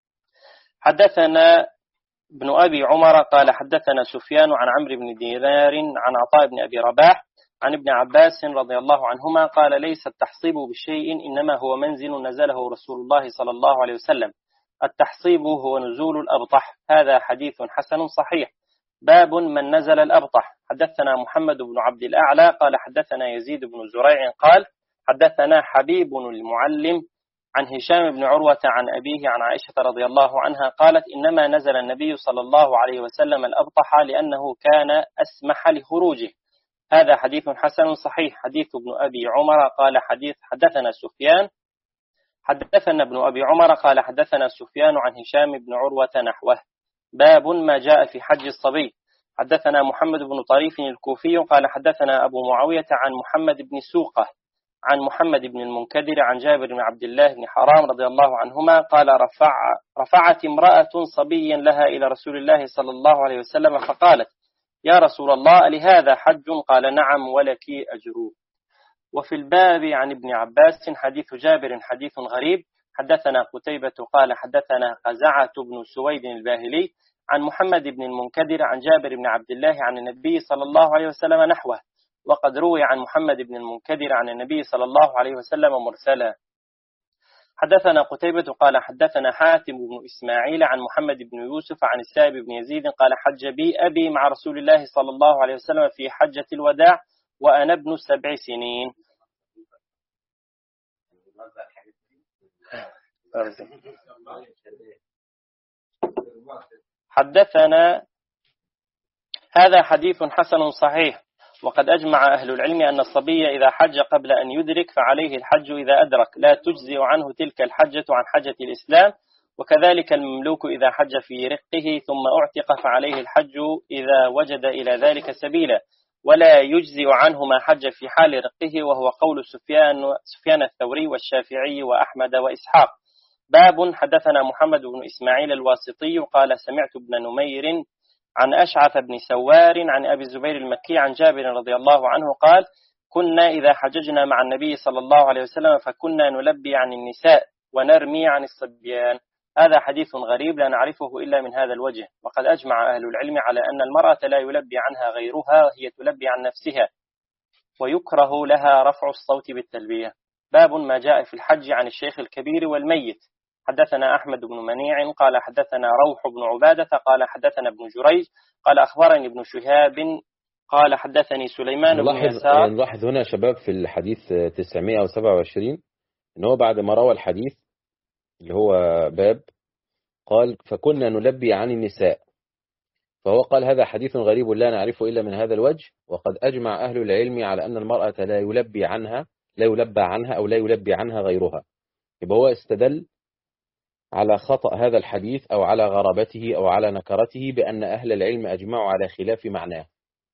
حدثنا ابن أبي عمر قال حدثنا سفيان عن عمرو بن دينار عن عطاء بن أبي رباح عن ابن عباس رضي الله عنهما قال: ليس التحصيب بشيء، إنما هو منزل نزله رسول الله صلى الله عليه وسلم. التحصيب هو نزول الأبطح. هذا حديث حسن صحيح. باب من نزل الأبطح. حدثنا محمد بن عبد الأعلى قال حدثنا يزيد بن زريع قال حدثنا حبيب المعلم عن هشام بن عروة عن أبيه عن عائشة رضي الله عنها قالت: إنما نزل النبي صلى الله عليه وسلم الأبطح لأنه كان أسمح لخروجه. هذا حديث حسن صحيح. حديث ابن أبي عمر قال حديث حدثنا سفيان حدثنا ابن أبي عمر قال حدثنا سفيان عن هشام بن عروة نحوه. باب ما جاء في حج الصبي. حدثنا محمد بن طريف الكوفي قال حدثنا أبو معاوية عن محمد بن سوقة عن محمد بن المنكدر عن جابر بن عبد الله بن حرام رضي الله عنهما قال: رفع رفعت امرأة صبيا لها إلى رسول الله صلى الله عليه وسلم فقالت: يا رسول الله، لهذا حج؟ قال: نعم ولك أجر. وفي الباب عن ابن عباس حديث جابر حديث غريب. حدثنا قتيبة قال حدثنا قزعة بن سويد الباهلي عن محمد بن المنكدر عن جابر بن عبد الله عن النبي صلى الله عليه وسلم نحوه. وقد روي عن محمد بن المنكدر عن النبي صلى الله عليه وسلم مرسلا. حدثنا قتيبة قال حدثنا حاتم بن إسماعيل عن محمد بن يوسف عن السائب بن يزيد قال: حج بي أبي مع رسول الله صلى الله عليه وسلم في حجة الوداع وأنا ابن سبع سنين. حدثنا هذا حديث حسن صحيح. وقد أجمع أهل العلم أن الصبي إذا حج قبل أن يدرك فعليه الحج إذا أدرك، لا تجزئ عنه تلك الحجة عن حجة الإسلام. وكذلك المملوك إذا حج في رقه ثم أعتق فعليه الحج إذا وجد إلى ذلك سبيلا، ولا يجزئ عنه ما حج في حال رقه، وهو قول سفيان سفيان الثوري والشافعي وأحمد وإسحاق. باب حدثنا محمد بن إسماعيل الواسطي قال سمعت ابن نمير عن أشعث بن سوار عن أبي الزبير المكي عن جابر رضي الله عنه قال: كنا إذا حججنا مع النبي صلى الله عليه وسلم فكنا نلبي عن النساء ونرمي عن الصبيان. هذا حديث غريب لا نعرفه إلا من هذا الوجه. وقد أجمع أهل العلم على أن المرأة لا يلبي عنها غيرها وهي تلبي عن نفسها، ويكره لها رفع الصوت بالتلبية. باب ما جاء في الحج عن الشيخ الكبير والميت. حدثنا أحمد بن منيع قال حدثنا روح بن عبادة قال حدثنا ابن جريج قال أخبرني ابن شهاب قال حدثني سليمان بن يسار. نلاحظ هنا شباب في الحديث تسعمائة وسبعة وعشرين إن هو بعد ما روى الحديث اللي هو باب قال فكنا نلبي عن النساء، فهو قال هذا حديث غريب لا نعرفه إلا من هذا الوجه. وقد أجمع أهل العلم على أن المرأة لا يلبي عنها لا يلبى عنها أو لا يلبي عنها غيرها. يبقى هو استدل على خطأ هذا الحديث أو على غرابته أو على نكرته بأن أهل العلم أجمعوا على خلاف معناه.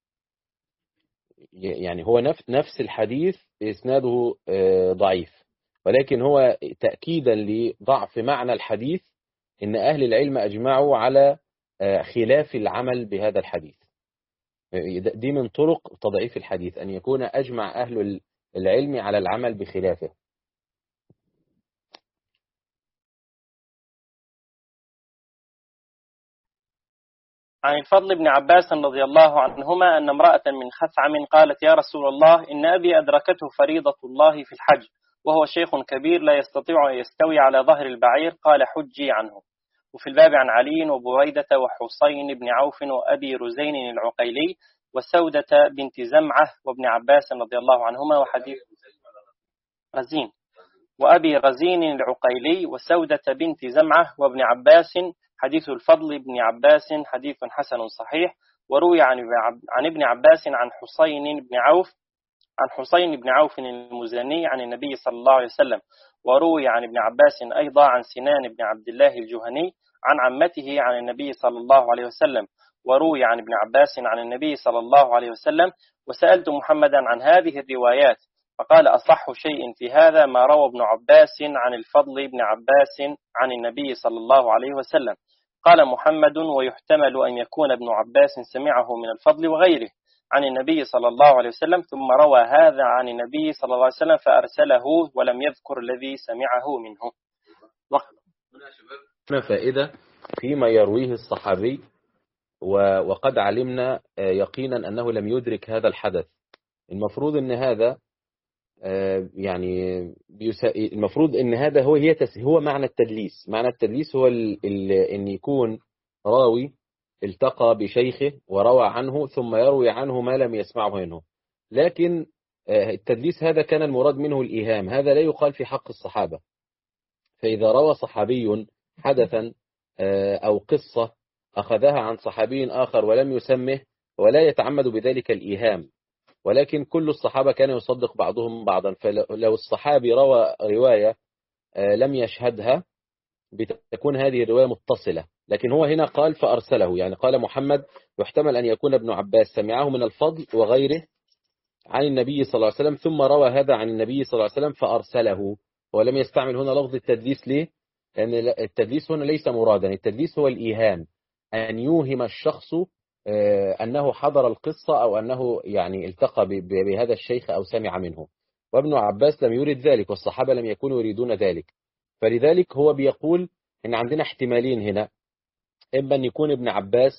يعني هو نفس الحديث إسناده ضعيف، ولكن هو تأكيدا لضعف معنى الحديث إن أهل العلم أجمعوا على خلاف العمل بهذا الحديث. دي من طرق تضعيف الحديث أن يكون أجمع أهل العلم على العمل بخلافه. عن الفضل بن عباس رضي الله عنهما أن امرأة من خثعم قالت: يا رسول الله، إن أبي أدركته فريضة الله في الحج وهو شيخ كبير لا يستطيع أن يستوي على ظهر البعير، قال: حجي عنه. وفي الباب عن علي وبريدة وحسين بن عوف وأبي رزين العقيلي وسودة بنت زمعة وابن عباس رضي الله عنهما وحديث رزين وأبي رزين العقيلي وسودة بنت زمعة وابن عباس. حديث الفضل بن عباس حديث حسن صحيح. وروي عن ابن عباس عن حسين بن عوف عن حسين بن عوف المزني عن النبي صلى الله عليه وسلم. وروي عن ابن عباس أيضا عن سنان بن عبد الله الجهني عن عمته عن النبي صلى الله عليه وسلم. وروي عن ابن عباس عن النبي صلى الله عليه وسلم. وسألت محمدا عن هذه الروايات فقال أصح شيء في هذا ما روى ابن عباس عن الفضل بن عباس عن النبي صلى الله عليه وسلم. قال محمد ويحتمل أن يكون ابن عباس سمعه من الفضل وغيره عن النبي صلى الله عليه وسلم ثم روى هذا عن النبي صلى الله عليه وسلم فأرسله ولم يذكر الذي سمعه منه. هنا فائدة فيما يرويه الصحابي وقد علمنا يقينا أنه لم يدرك هذا الحدث. المفروض أن هذا يعني المفروض أن هذا هو هي هو معنى التدليس. معنى التدليس هو أن يكون راوي التقى بشيخه وروى عنه ثم يروي عنه ما لم يسمعه منه. لكن التدليس هذا كان المراد منه الإيهام، هذا لا يقال في حق الصحابة. فإذا روى صحابي حدثا أو قصة أخذها عن صحابي آخر ولم يسمه ولا يتعمد بذلك الإيهام، ولكن كل الصحابة كان يصدق بعضهم بعضا. فلو الصحابي روى رواية لم يشهدها بتكون هذه الرواية متصلة. لكن هو هنا قال فأرسله، يعني قال محمد يحتمل أن يكون ابن عباس سمعه من الفضل وغيره عن النبي صلى الله عليه وسلم ثم روى هذا عن النبي صلى الله عليه وسلم فأرسله. ولم يستعمل هنا لفظ التدليس. ليه؟ لأن التدليس هنا ليس مرادا. التدليس هو الإيهام، أن يوهم الشخص أنه حضر القصة أو أنه يعني التقى بهذا الشيخ أو سمع منه. وابن عباس لم يريد ذلك والصحابة لم يكونوا يريدون ذلك. فلذلك هو بيقول إن عندنا احتمالين هنا، إما أن يكون ابن عباس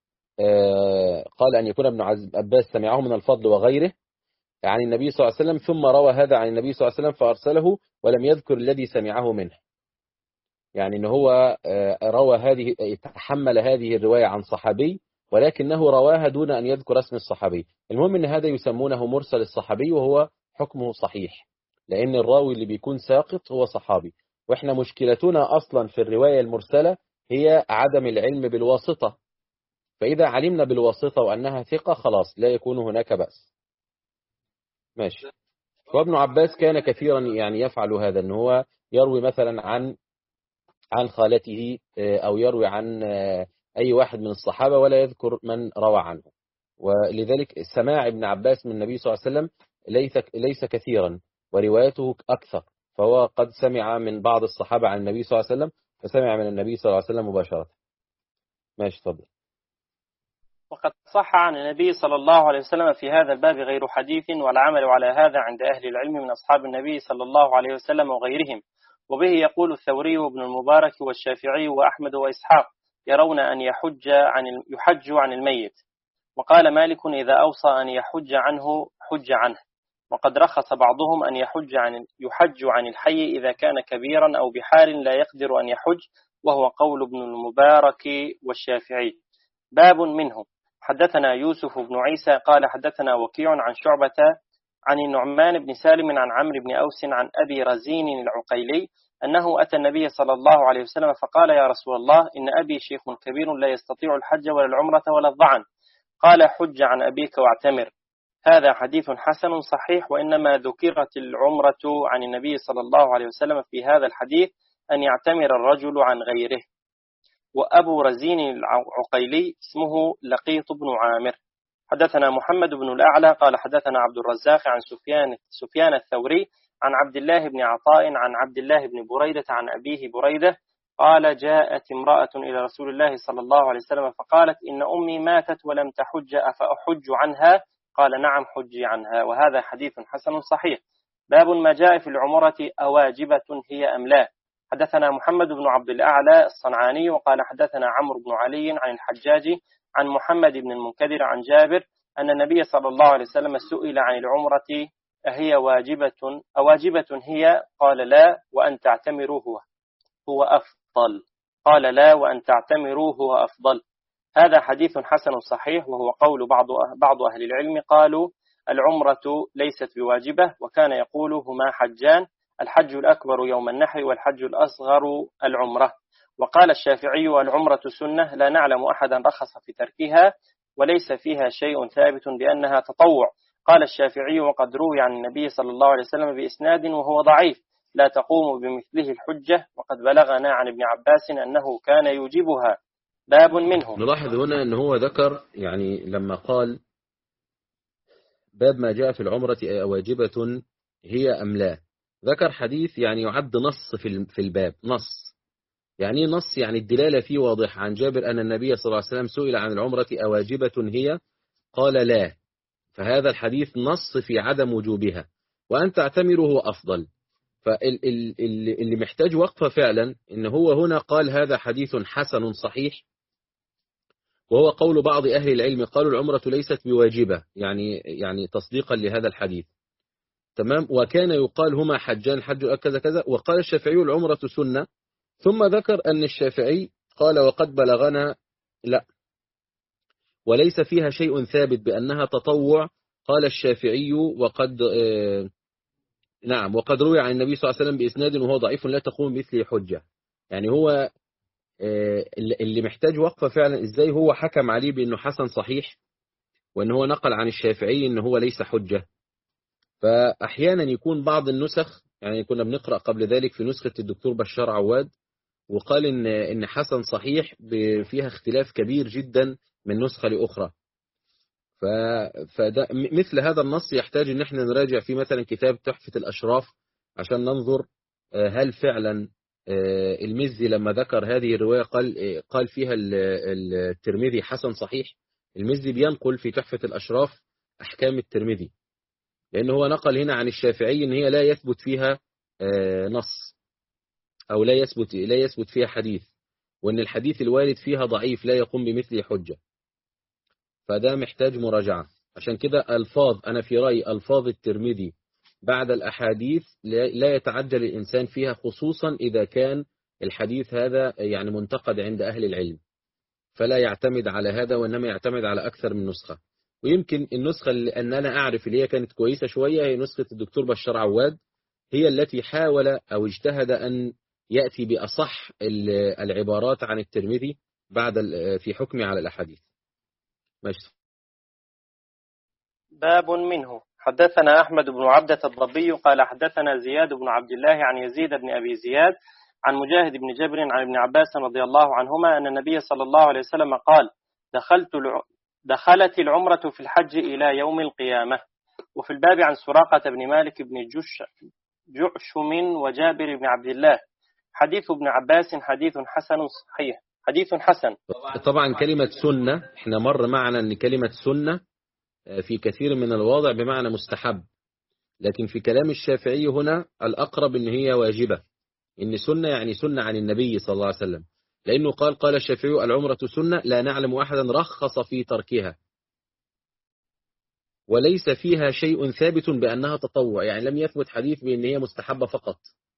قال أن يكون ابن عباس سمعه من الفضل وغيره عن النبي صلى الله عليه وسلم ثم روى هذا عن النبي صلى الله عليه وسلم فأرسله ولم يذكر الذي سمعه منه. يعني أنه هو روى هذه تحمل هذه الرواية عن صحابي ولكنه رواها دون أن يذكر اسم الصحابي. المهم أن هذا يسمونه مرسل الصحابي وهو حكمه صحيح، لأن الراوي اللي بيكون ساقط هو صحابي. وإحنا مشكلتنا أصلا في الرواية المرسلة هي عدم العلم بالواسطة. فإذا علمنا بالواسطة وأنها ثقة خلاص لا يكون هناك بأس. ماشي. وابن عباس كان كثيرا يعني يفعل هذا، أنه هو يروي مثلا عن عن خالته أو يروي عن أي واحد من الصحابة ولا يذكر من روى عنه. ولذلك سماع ابن عباس من النبي صلى الله عليه وسلم ليس ليس كثيرا وروايته أكثر. فهو قد سمع من بعض الصحابة عن النبي صلى الله عليه وسلم فسمع من النبي صلى الله عليه وسلم مباشرة. ماشي تفضل. وقد صح عن النبي صلى الله عليه وسلم في هذا الباب غير حديث، والعمل على هذا عند أهل العلم من أصحاب النبي صلى الله عليه وسلم وغيرهم. وبه يقول الثوري وابن المبارك والشافعي وأحمد وإسحاق يرون أن يحج عن يحج عن الميت. وقال مالك إذا أوصى أن يحج عنه حج عنه. وقد رخص بعضهم أن يحج عن يحج عن الحي إذا كان كبيرا أو بحال لا يقدر أن يحج، وهو قول ابن المبارك والشافعي. باب منه. حدثنا يوسف بن عيسى قال حدثنا وكيع عن شعبة عن النعمان بن سالم عن عمرو بن أوس عن أبي رزين العقيلي أنه أتى النبي صلى الله عليه وسلم فقال يا رسول الله إن أبي شيخ كبير لا يستطيع الحج ولا العمرة ولا الضعن. قال حج عن أبيك واعتمر. هذا حديث حسن صحيح، وإنما ذكرت العمرة عن النبي صلى الله عليه وسلم في هذا الحديث أن يعتمر الرجل عن غيره. وأبو رزين العقيلي اسمه لقيط بن عامر. حدثنا محمد بن الأعلى قال حدثنا عبد الرزاق عن سفيان سفيان الثوري عن عبد الله بن عطاء عن عبد الله بن بريدة عن أبيه بريدة قال جاءت امرأة إلى رسول الله صلى الله عليه وسلم فقالت إن أمي ماتت ولم تحج أفأحج عنها؟ قال نعم حجي عنها. وهذا حديث حسن صحيح. باب ما جاء في العمرة أواجبة هي أم لا. حدثنا محمد بن عبد الأعلى الصنعاني وقال حدثنا عمرو بن علي عن الحجاج عن محمد بن المنكدر عن جابر أن النبي صلى الله عليه وسلم سئل عن العمرة أهي واجبة أواجبة هي؟ قال لا وأن تعتمروا هو هو أفضل. قال لا وأن تعتمروا هو أفضل. هذا حديث حسن صحيح، وهو قول بعض بعض أهل العلم قالوا العمرة ليست بواجبة، وكان يقول هما حجان، الحج الأكبر يوم النحر والحج الأصغر العمرة. وقال الشافعي العمرة سنة لا نعلم أحدا رخص في تركها وليس فيها شيء ثابت بأنها تطوع، قال الشافعي وقد روي عن النبي صلى الله عليه وسلم بإسناد وهو ضعيف لا تقوم بمثله الحجة، وقد بلغنا عن ابن عباس أنه كان يوجبها. باب منه. نلاحظ هنا أنه هو ذكر يعني لما قال باب ما جاء في العمرة واجبة هي أم لا، ذكر حديث يعني يعد نص في الباب. نص يعني نص يعني الدلالة فيه واضح عن جابر أن النبي صلى الله عليه وسلم سئل عن العمرة أواجبة هي قال لا، فهذا الحديث نص في عدم وجوبها، وأن تعتمره أفضل. فاللي محتاج وقفة فعلا إن هو هنا قال هذا حديث حسن صحيح، وهو قول بعض أهل العلم قالوا العمرة ليست بواجبة، يعني يعني تصديقا لهذا الحديث. تمام. وكان يقال هما حجان حج كذا كذا، وقال الشافعي العمرة سنة، ثم ذكر أن الشافعي قال وقد بلغنا لا وليس فيها شيء ثابت بأنها تطوع. قال الشافعي وقد آه نعم وقد روي عن النبي صلى الله عليه وسلم بإسناد وهو ضعيف لا تقوم مثله حجة. يعني هو آه اللي محتاج وقفة فعلا إزاي هو حكم عليه بأنه حسن صحيح، وأن هو نقل عن الشافعي أنه هو ليس حجة. فأحيانا يكون بعض النسخ، يعني كنا بنقرأ قبل ذلك في نسخة الدكتور بشار عواد، وقال إن إن حسن صحيح فيها اختلاف كبير جدا من نسخة لأخرى. فده مثل هذا النص يحتاج إن احنا نراجع في مثلا كتاب تحفة الأشراف عشان ننظر هل فعلا المزي لما ذكر هذه الرواية قال قال فيها الترمذي حسن صحيح. المزي بينقل في تحفة الأشراف أحكام الترمذي، لأنه هو نقل هنا عن الشافعي إن هي لا يثبت فيها نص أو لا يثبت لا يثبت فيها حديث، وأن الحديث الوارد فيها ضعيف لا يقوم بمثل حجة. فده محتاج مراجعة. عشان كده ألفاظ أنا في رأي ألفاظ الترمذي بعد الأحاديث لا يتعجل الإنسان فيها، خصوصا إذا كان الحديث هذا يعني منتقد عند أهل العلم، فلا يعتمد على هذا وإنما يعتمد على أكثر من نسخة. ويمكن النسخة اللي أن أنا أعرف اللي هي كانت كويسة شوية هي نسخة الدكتور بشار عواد، هي التي حاول أو اجتهد أن يأتي بأصح العبارات عن الترمذي بعد في حكمه على الأحاديث. ماشي. باب منه. حدثنا أحمد بن عبدة الضبي قال حدثنا زياد بن عبد الله عن يزيد بن أبي زياد عن مجاهد بن جبر عن ابن عباس رضي الله عنهما أن النبي صلى الله عليه وسلم قال دخلت دخلت العمرة في الحج إلى يوم القيامة. وفي الباب عن سراقة بن مالك بن جش جعشم وجابر بن عبد الله. حديث ابن عباس حديث حسن صحيح حديث حسن. طبعا كلمة سنة احنا مر معنا أن كلمة سنة في كثير من الواضع بمعنى مستحب، لكن في كلام الشافعي هنا الأقرب أن هي واجبة، إن سنة يعني سنة عن النبي صلى الله عليه وسلم، لأنه قال قال الشافعي العمرة سنة لا نعلم أحدا رخص في تركها، وليس فيها شيء ثابت بأنها تطوع، يعني لم يثبت حديث بأن هي مستحبة فقط.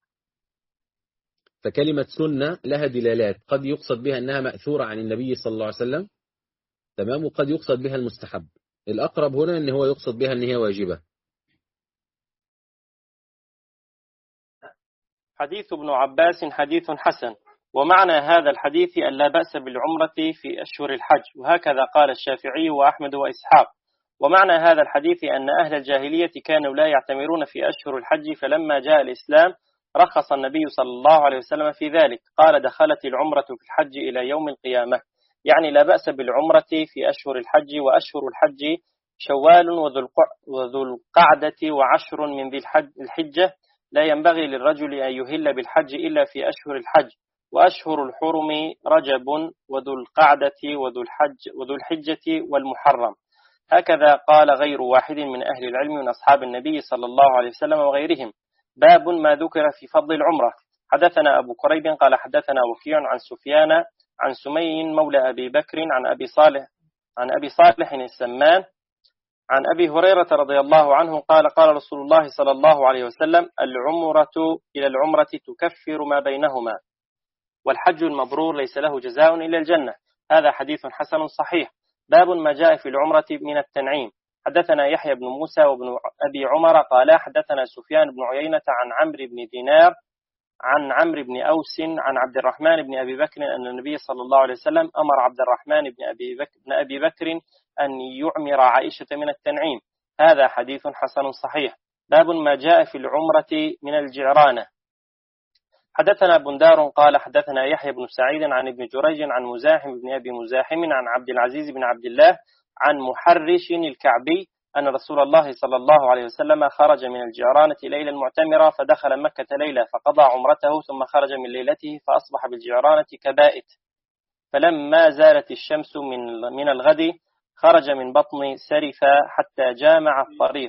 فكلمة سنة لها دلالات، قد يقصد بها أنها مأثورة عن النبي صلى الله عليه وسلم، تمام، وقد يقصد بها المستحب. الأقرب هنا أن هو يقصد بها أن هي واجبة. حديث ابن عباس حديث حسن. ومعنى هذا الحديث أن لا بأس بالعمرة في أشهر الحج، وهكذا قال الشافعي وأحمد وإسحاق. ومعنى هذا الحديث أن أهل الجاهلية كانوا لا يعتمرون في أشهر الحج، فلما جاء الإسلام رخص النبي صلى الله عليه وسلم في ذلك. قال دخلت العمرة في الحج إلى يوم القيامة، يعني لا بأس بالعمرة في أشهر الحج. وأشهر الحج شوال وذو القعدة وعشر من ذي الحجة. لا ينبغي للرجل أن يهل بالحج إلا في أشهر الحج. وأشهر الحرم رجب وذو القعدة وذو الحج وذو الحجة والمحرم. هكذا قال غير واحد من أهل العلم من أصحاب النبي صلى الله عليه وسلم وغيرهم. باب ما ذكر في فضل العمرة. حدثنا أبو كريب قال حدثنا وكيع عن سفيان عن سمي مولى أبي بكر عن أبي صالح عن أبي صالح السمان عن أبي هريرة رضي الله عنه قال قال رسول الله صلى الله عليه وسلم العمرة إلى العمرة تكفر ما بينهما، والحج المبرور ليس له جزاء إلا الجنة. هذا حديث حسن صحيح. باب ما جاء في العمرة من التنعيم. حدثنا يحيى بن موسى وابن أبي عمر قال حدثنا سفيان بن عيينة عن عمرو بن دينار عن عمرو بن أوس عن عبد الرحمن بن أبي بكر أن النبي صلى الله عليه وسلم أمر عبد الرحمن بن أبي بكر, بن أبي بكر أن يعمر عائشة من التنعيم، هذا حديث حسن صحيح. باب ما جاء في العمرة من الجعرانة. حدثنا بندار قال حدثنا يحيى بن سعيد عن ابن جريج عن مزاحم بن أبي مزاحم عن عبد العزيز بن عبد الله عن محرش الكعبي أن رسول الله صلى الله عليه وسلم خرج من الجعرانة ليلا معتمرا فدخل مكة ليلة فقضى عمرته ثم خرج من ليلته فأصبح بالجعرانة كبائت، فلما زالت الشمس من من الغد خرج من بطن سرفة حتى جامع الطريق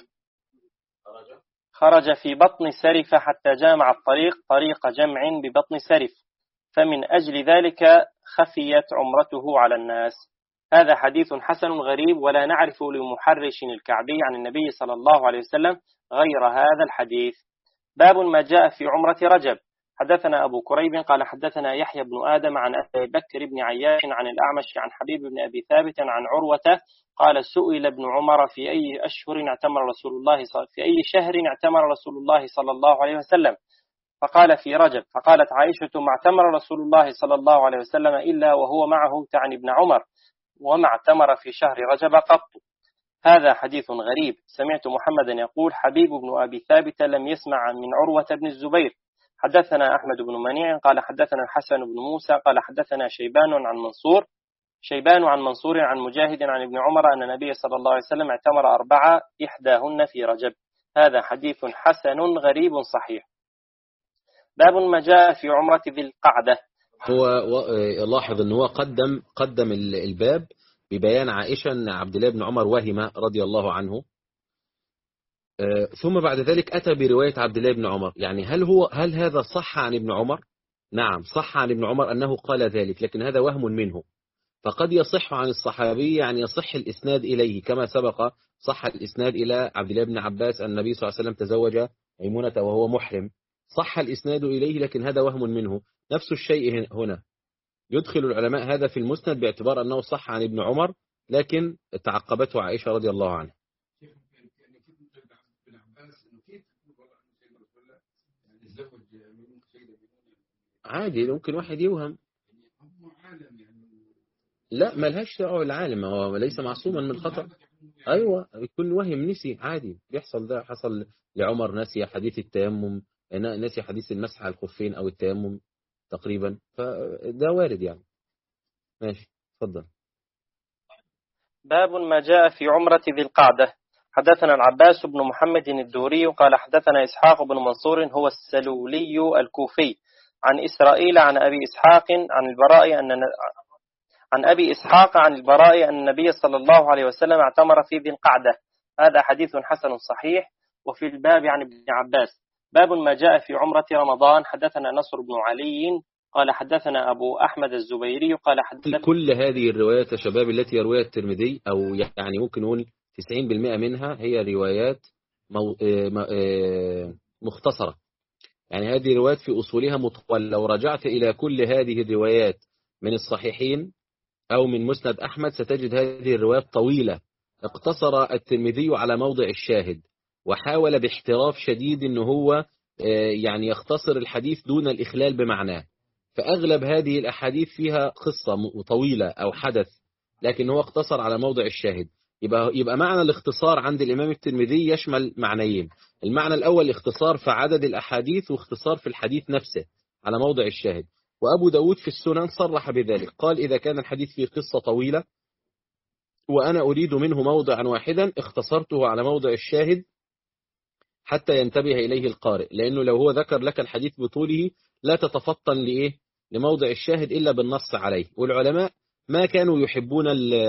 خرج في بطن سرفة حتى جامع الطريق طريق جمع ببطن سرف، فمن أجل ذلك خفيت عمرته على الناس. هذا حديث حسن غريب ولا نعرف لمحرش الكعبي عن النبي صلى الله عليه وسلم غير هذا الحديث. باب ما جاء في عمرة رجب. حدثنا أبو كريب قال حدثنا يحيى بن آدم عن أبي بكر بن عياش عن الأعمش عن حبيب بن أبي ثابت عن عروة قال سئل ابن عمر في أي أشهر اعتمر رسول الله في أي شهر اعتمر رسول الله صلى الله عليه وسلم، فقال في رجب، فقالت عائشة ما اعتمر رسول الله صلى الله عليه وسلم إلا وهو معه تعني ابن عمر، وما اعتمر في شهر رجب قط. هذا حديث غريب. سمعت محمدا يقول حبيب بن أبي ثابت لم يسمع من عروة بن الزبير. حدثنا أحمد بن منيع قال حدثنا الحسن بن موسى قال حدثنا شيبان عن منصور شيبان عن منصور عن مجاهد عن ابن عمر أن النبي صلى الله عليه وسلم اعتمر أربعة إحداهن في رجب. هذا حديث حسن غريب صحيح. باب ما جاء في عمرة ذي القعدة. هو لاحظ أنه هو قدم قدم الباب ببيان عائشة أن عبد الله بن عمر وهم رضي الله عنه، ثم بعد ذلك أتى برواية عبد الله بن عمر. يعني هل هو هل هذا صح عن ابن عمر؟ نعم صح عن ابن عمر أنه قال ذلك، لكن هذا وهم منه. فقد يصح عن الصحابي، يعني يصح الإسناد إليه كما سبق صح الإسناد إلى عبد الله بن عباس أن النبي صلى الله عليه وسلم تزوج ميمونة وهو محرم، صح الإسناد إليه، لكن هذا وهم منه. نفس الشيء هنا، يدخل العلماء هذا في المسند باعتبار أنه صح عن ابن عمر، لكن تعقبته عائشة رضي الله عنها. عادي، ممكن واحد يوهم، لا ملهاش دعوه العالم، هو ليس معصوما من الخطأ. ايوه يكون وهم نسي، عادي بيحصل. ده حصل لعمر، نسي حديث التيمم، نسي حديث المسح على الخفين او التيمم تقريبا، فده وارد يعني. ماشي اتفضل. باب ما جاء في عمرة ذي القعدة. حدثنا العباس بن محمد الدوري قال حدثنا إسحاق بن منصور هو السلولي الكوفي عن إسرائيل عن أبي إسحاق عن البراء أن عن أبي إسحاق عن البراء أن النبي صلى الله عليه وسلم اعتمر في ذي القعدة. هذا حديث حسن صحيح. وفي الباب عن ابن عباس. باب ما جاء في عمرة رمضان. حدثنا نصر بن علي قال حدثنا أبو أحمد الزبيري قال حدثنا. كل هذه الروايات يا شباب التي يرويها الترمذي، أو يعني ممكن نقول تسعين بالمئة منها هي روايات مو... مختصرة. يعني هذه الروايات في أصولها مطولة. لو رجعت إلى كل هذه الروايات من الصحيحين أو من مسند أحمد ستجد هذه الروايات طويلة. اقتصر الترمذي على موضع الشاهد، وحاول باحتراف شديد أنه هو يعني يختصر الحديث دون الإخلال بمعناه. فأغلب هذه الأحاديث فيها قصة طويلة أو حدث، لكن هو اقتصر على موضع الشاهد. يبقى, يبقى معنى الاختصار عند الإمام الترمذي يشمل معنيين. المعنى الأول اختصار في عدد الأحاديث، واختصار في الحديث نفسه على موضع الشاهد. وأبو داود في السنن صرح بذلك، قال إذا كان الحديث فيه قصة طويلة وأنا أريد منه موضعا واحدا اختصرته على موضع الشاهد حتى ينتبه إليه القارئ، لأنه لو هو ذكر لك الحديث بطوله لا تتفطن لإيه لموضع الشاهد إلا بالنص عليه. والعلماء ما كانوا يحبون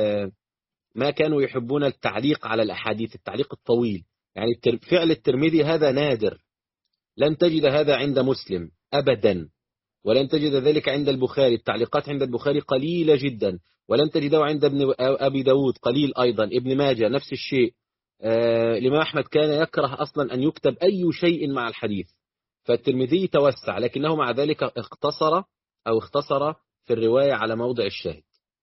ما كانوا يحبون التعليق على الأحاديث، التعليق الطويل. يعني فعل الترمذي هذا نادر، لن تجد هذا عند مسلم أبدا، ولن تجد ذلك عند البخاري. التعليقات عند البخاري قليلة جدا، ولن تجده عند ابن أبي داود قليل أيضا، ابن ماجه نفس الشيء. آه الإمام أحمد كان يكره أصلا أن يكتب أي شيء مع الحديث، فالترمذي توسع، لكنه مع ذلك اختصر أو اختصر في الرواية على موضع الشاهد.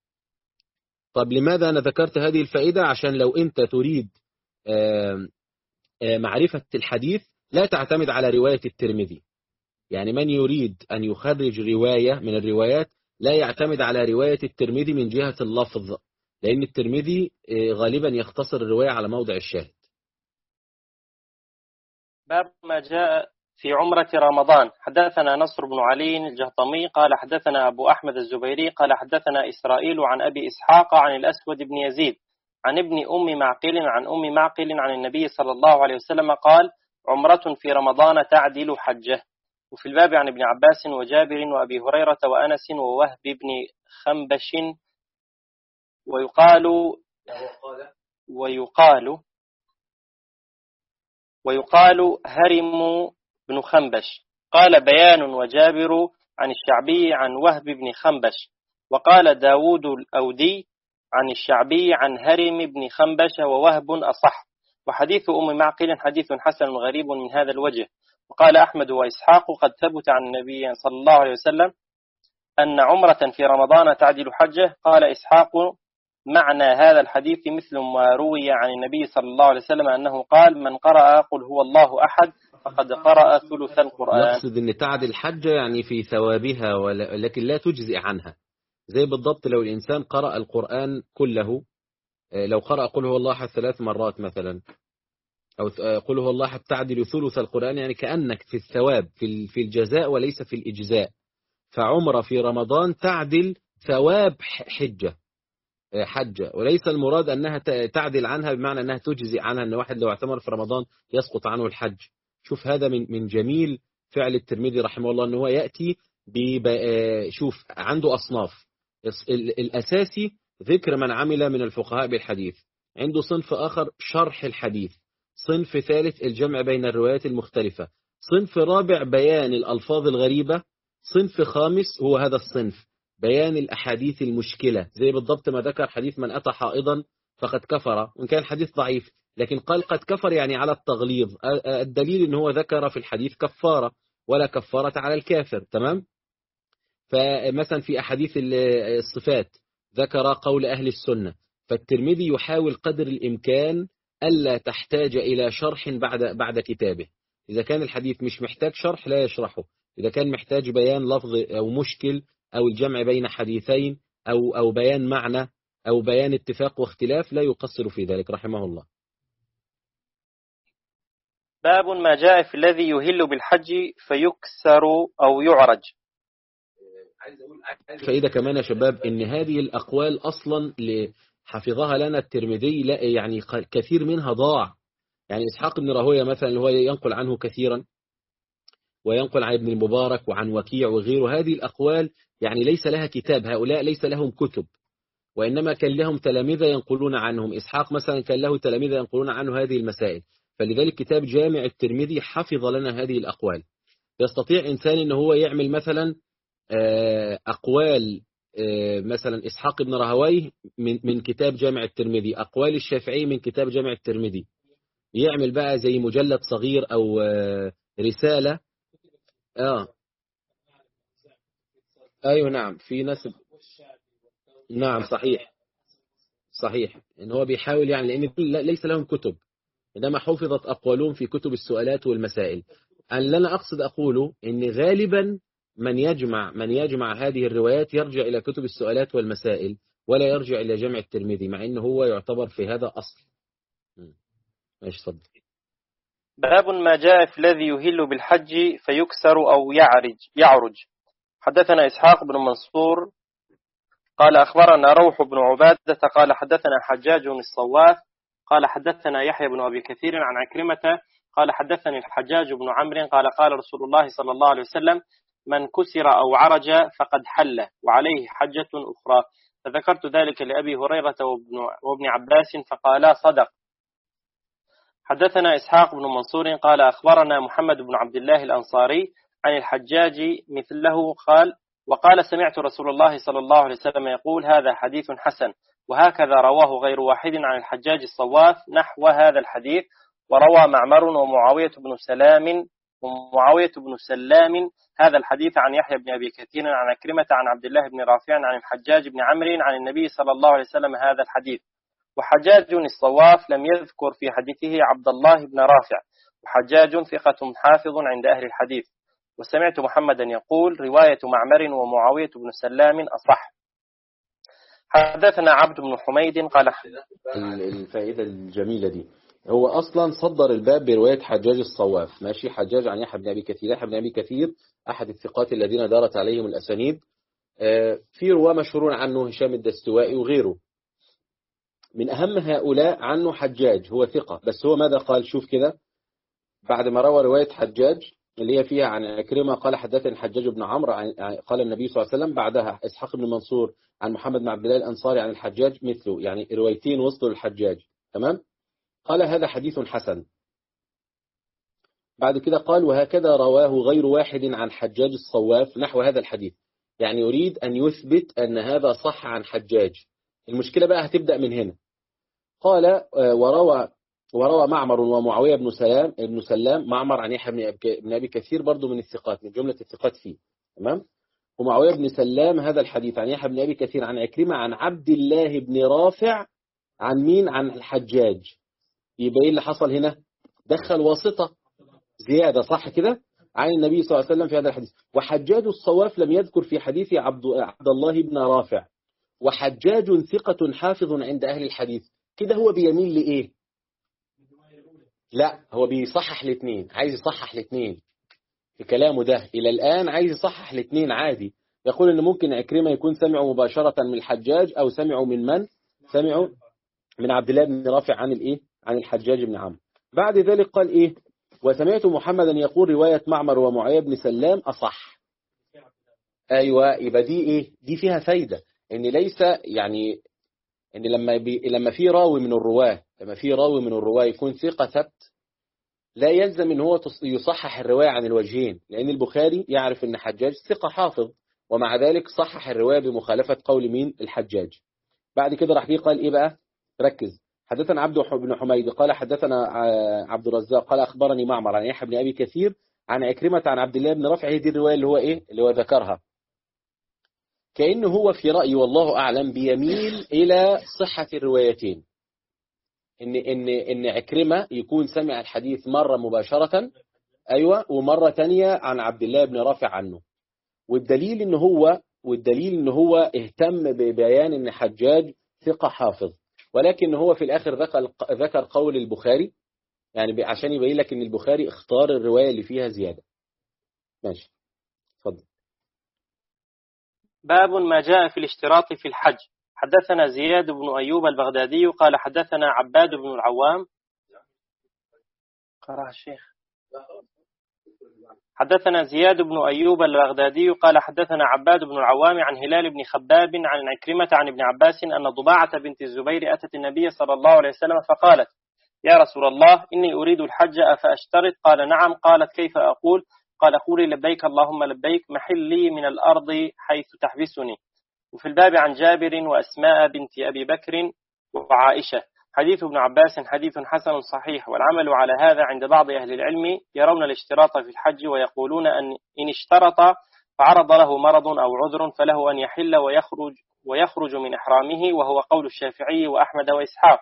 طب لماذا أنا ذكرت هذه الفائدة؟ عشان لو أنت تريد آه آه معرفة الحديث لا تعتمد على رواية الترمذي. يعني من يريد أن يخرج رواية من الروايات لا يعتمد على رواية الترمذي من جهة اللفظ، لأن الترمذي غالبا يختصر الرواية على موضع الشاهد. باب ما جاء في عمرة رمضان. حدثنا نصر بن علي الجهضمي قال حدثنا أبو أحمد الزبيري قال حدثنا إسرائيل عن أبي إسحاق عن الأسود بن يزيد عن ابن أم معقل عن أم معقل عن النبي صلى الله عليه وسلم قال: عمرة في رمضان تعدل حجة. وفي الباب عن ابن عباس وجابر وأبي هريرة وأنس ووهب بن خنبش ويقال ويقال ويقال هرم بن خنبش. قال بيان وجابر عن الشعبي عن وهب بن خنبش. وقال داود الأودي عن الشعبي عن هرم بن خنبش ووهب أصح. وحديث أم معقل حديث حسن غريب من هذا الوجه. وقال أحمد وإسحاق قد ثبت عن النبي صلى الله عليه وسلم أن عمرة في رمضان تعدل حجة. قال إسحاق معنى هذا الحديث مثل ما روي عن النبي صلى الله عليه وسلم أنه قال: من قرأ قل هو الله أحد فقد قرأ ثلث القرآن. يقصد أن تعدل حجة يعني في ثوابها ولكن لا تجزئ عنها، زي بالضبط لو الإنسان قرأ القرآن كله، لو قرأ قل هو الله أحد ثلاث مرات مثلا، أو قل هو الله أحد تعدل ثلث القرآن، يعني كأنك في الثواب في الجزاء وليس في الإجزاء. فعمرة في رمضان تعدل ثواب حجة حجة، وليس المراد أنها تعدل عنها بمعنى أنها تجزئ عنها، أن واحد لو اعتمر في رمضان يسقط عنه الحج. شوف هذا من من جميل فعل الترمذي رحمه الله، أنه يأتي شوف عنده أصناف. الأساسي ذكر من عمل من الفقهاء بالحديث، عنده صنف آخر شرح الحديث، صنف ثالث الجمع بين الروايات المختلفة، صنف رابع بيان الألفاظ الغريبة، صنف خامس هو هذا الصنف بيان الأحاديث المشكلة، زي بالضبط ما ذكر حديث من أتى حائضا فقد كفر، وإن كان حديث ضعيف لكن قال قد كفر يعني على التغليظ. الدليل أنه هو ذكر في الحديث كفارة ولا كفارة على الكافر، تمام. فمثلا في أحاديث الصفات ذكر قول أهل السنة، فالترمذي يحاول قدر الإمكان ألا تحتاج إلى شرح بعد بعد كتابه. إذا كان الحديث مش محتاج شرح لا يشرحه، إذا كان محتاج بيان لفظ أو مشكل أو الجمع بين حديثين أو أو بيان معنى أو بيان اتفاق واختلاف لا يقصر في ذلك رحمه الله. باب ما جاء في الذي يهل بالحج فيكسر أو يعرج. فإذا كمان يا شباب إن هذه الأقوال أصلا حفظها لنا الترمذي لا يعني كثير منها ضاع. يعني إسحاق بن راهويه مثلا اللي هو ينقل عنه كثيرا وينقل عن ابن المبارك وعن وكيع وغيره، هذه الأقوال يعني ليس لها كتاب، هؤلاء ليس لهم كتب، وإنما كان لهم تلاميذ ينقلون عنهم. إسحاق مثلا كان له تلاميذ ينقلون عنه هذه المسائل، فلذلك كتاب جامع الترمذي حفظ لنا هذه الأقوال. يستطيع إنسان إنه هو يعمل مثلا أقوال مثلا إسحاق بن راهويه من من كتاب جامع الترمذي، أقوال الشافعي من كتاب جامع الترمذي، يعمل بقى زي مجلد صغير أو رسالة. آه أيوه نعم في ناس، نعم صحيح صحيح إن هو بيحاول يعني، لأن ليس لهم كتب إنما حفظت أقوالهم في كتب السؤالات والمسائل. اللي أنا أقصد أقوله إن غالبا من يجمع من يجمع هذه الروايات يرجع إلى كتب السؤالات والمسائل ولا يرجع إلى جامع الترمذي، مع إنه هو يعتبر في هذا أصل. ماشي صدق. باب ما جاء في الذي يهل بالحج فيكسر أو يعرج يعرج. حدثنا إسحاق بن منصور قال أخبرنا روح بن عبادة قال حدثنا حجاج الصواف قال حدثنا يحيى بن أبي كثير عن عكرمة قال حدثني الحجاج بن عمرو قال قال رسول الله صلى الله عليه وسلم: من كسر أو عرج فقد حل وعليه حجة أخرى. فذكرت ذلك لأبي هريرة وابن, وابن عباس فقالا صدق. حدثنا إسحاق بن منصور قال أخبرنا محمد بن عبد الله الأنصاري عن الحجاج مثله قال وقال سمعت رسول الله صلى الله عليه وسلم يقول: هذا حديث حسن. وهكذا رواه غير واحد عن الحجاج الصواف نحو هذا الحديث. وروى معمر ومعاوية بن سلام ومعاوية بن سلام هذا الحديث عن يحيى بن أبي كثير عن عكرمة عن عبد الله بن رافع عن الحجاج بن عمرو عن النبي صلى الله عليه وسلم هذا الحديث. وحجاج الصواف لم يذكر في حديثه عبد الله بن رافع، وحجاج ثقة حافظ عند أهل الحديث. وسمعت محمدا يقول: رواية معمر ومعاوية بن سلام أصح. حدثنا عبد بن حميد قال الفائدة الجميلة دي هو أصلا صدر الباب برواية حجاج الصواف، ماشي، حجاج عن يحيى بن أبي كثير. يحيى بن أبي كثير أحد الثقات الذين دارت عليهم الأسانيد، في رواه مشهورون عنه هشام الدستوائي وغيره. من أهم هؤلاء عنه حجاج، هو ثقة، بس هو ماذا قال؟ شوف كده، بعد ما روى رواية حجاج اللي هي فيها عن عكرمة قال حدثني حجاج بن عمرو قال النبي صلى الله عليه وسلم، بعدها إسحاق بن منصور عن محمد بن عبد الله الأنصاري عن الحجاج مثله، يعني روايتين وصلوا للحجاج، تمام. قال هذا حديث حسن. بعد كده قال وهكذا رواه غير واحد عن حجاج الصواف نحو هذا الحديث، يعني يريد أن يثبت أن هذا صح عن حجاج. المشكلة بقى هتبدأ من هنا. قال وروى وروى معمر ومعاوية بن سلام ابن سلام، معمر عن يحيى بن أبي كثير برضو من الثقات، من جملة الثقات فيه، تمام. ومعاوية بن سلام هذا الحديث عن يحيى بن أبي كثير عن عكرمة عن عبد الله بن رافع عن مين؟ عن الحجاج. يبقى ايه اللي حصل هنا؟ دخل واسطة زيادة، صح كده، عن النبي صلى الله عليه وسلم في هذا الحديث. وحجاج الصواف لم يذكر في حديث عبد عبد الله بن رافع، وحجاج ثقة حافظ عند أهل الحديث. كده هو بيميل لإيه؟ لا، هو بيصحح الاثنين، عايز يصحح الاثنين في كلامه ده إلى الآن، عايز يصحح الاثنين عادي. يقول إن ممكن عكرمة يكون سمعوا مباشرة من الحجاج، أو سمعوا من من؟ سمعوا من عبد الله بن رافع عن الإيه؟ عن الحجاج بن عمرو. بعد ذلك قال إيه؟ وسمعت محمدا يقول رواية معمر ومعاوية بن سلام أصح. أيوة، يبقى دي إيه؟ دي فيها فايدة، إن ليس يعني إن لما بي لما في راوي من الرواه لما في راوي من الرواه يكون ثقة ثبت، لا يلزم إن هو يصحح الرواية عن الوجهين، لأن البخاري يعرف إن حجاج ثقة حافظ، ومع ذلك صحح الرواية بمخالفة قول مين؟ الحجاج. بعد كده راح قال إيه بقى؟ ركز. حدثنا عبد بن حميد قال حدثنا عبد الرزاق قال أخبرني معمر عن يحيى بن أبي كثير عن عكرمة عن عبد الله بن رافع. هي دي الرواية اللي هو إيه؟ اللي هو ذكرها. كأنه هو في رأيي والله أعلم بيميل إلى صحة الروايتين، إن إن إن عكرمة يكون سمع الحديث مرة مباشرة، أيوة، ومرة تانية عن عبد الله بن رافع عنه. والدليل إن هو والدليل إن هو اهتم ببيان إن حجاج ثقة حافظ، ولكن هو في الآخر ذكر ذكر قول البخاري، يعني عشان يبين لك إن البخاري اختار الرواية اللي فيها زيادة. ماشي، اتفضل. باب ما جاء في الاشتراط في الحج. حدثنا زياد بن أيوب البغدادي قال حدثنا عباد بن العوام قرأ الشيخ حدثنا زياد بن أيوب البغدادي قال حدثنا عباد بن العوام عن هلال بن خباب عن عكرمة عن ابن عباس أن ضباعة بنت الزبير أتت النبي صلى الله عليه وسلم فقالت يا رسول الله إني أريد الحج أفأشترط؟ قال نعم. قالت كيف أقول؟ قال قولي لبيك اللهم لبيك محلي من الأرض حيث تحبسني. وفي الباب عن جابر وأسماء بنت أبي بكر وعائشة. حديث ابن عباس حديث حسن صحيح، والعمل على هذا عند بعض أهل العلم يرون الاشتراط في الحج ويقولون أن إن اشترط فعرض له مرض أو عذر فله أن يحل ويخرج, ويخرج من إحرامه، وهو قول الشافعي وأحمد وإسحاق.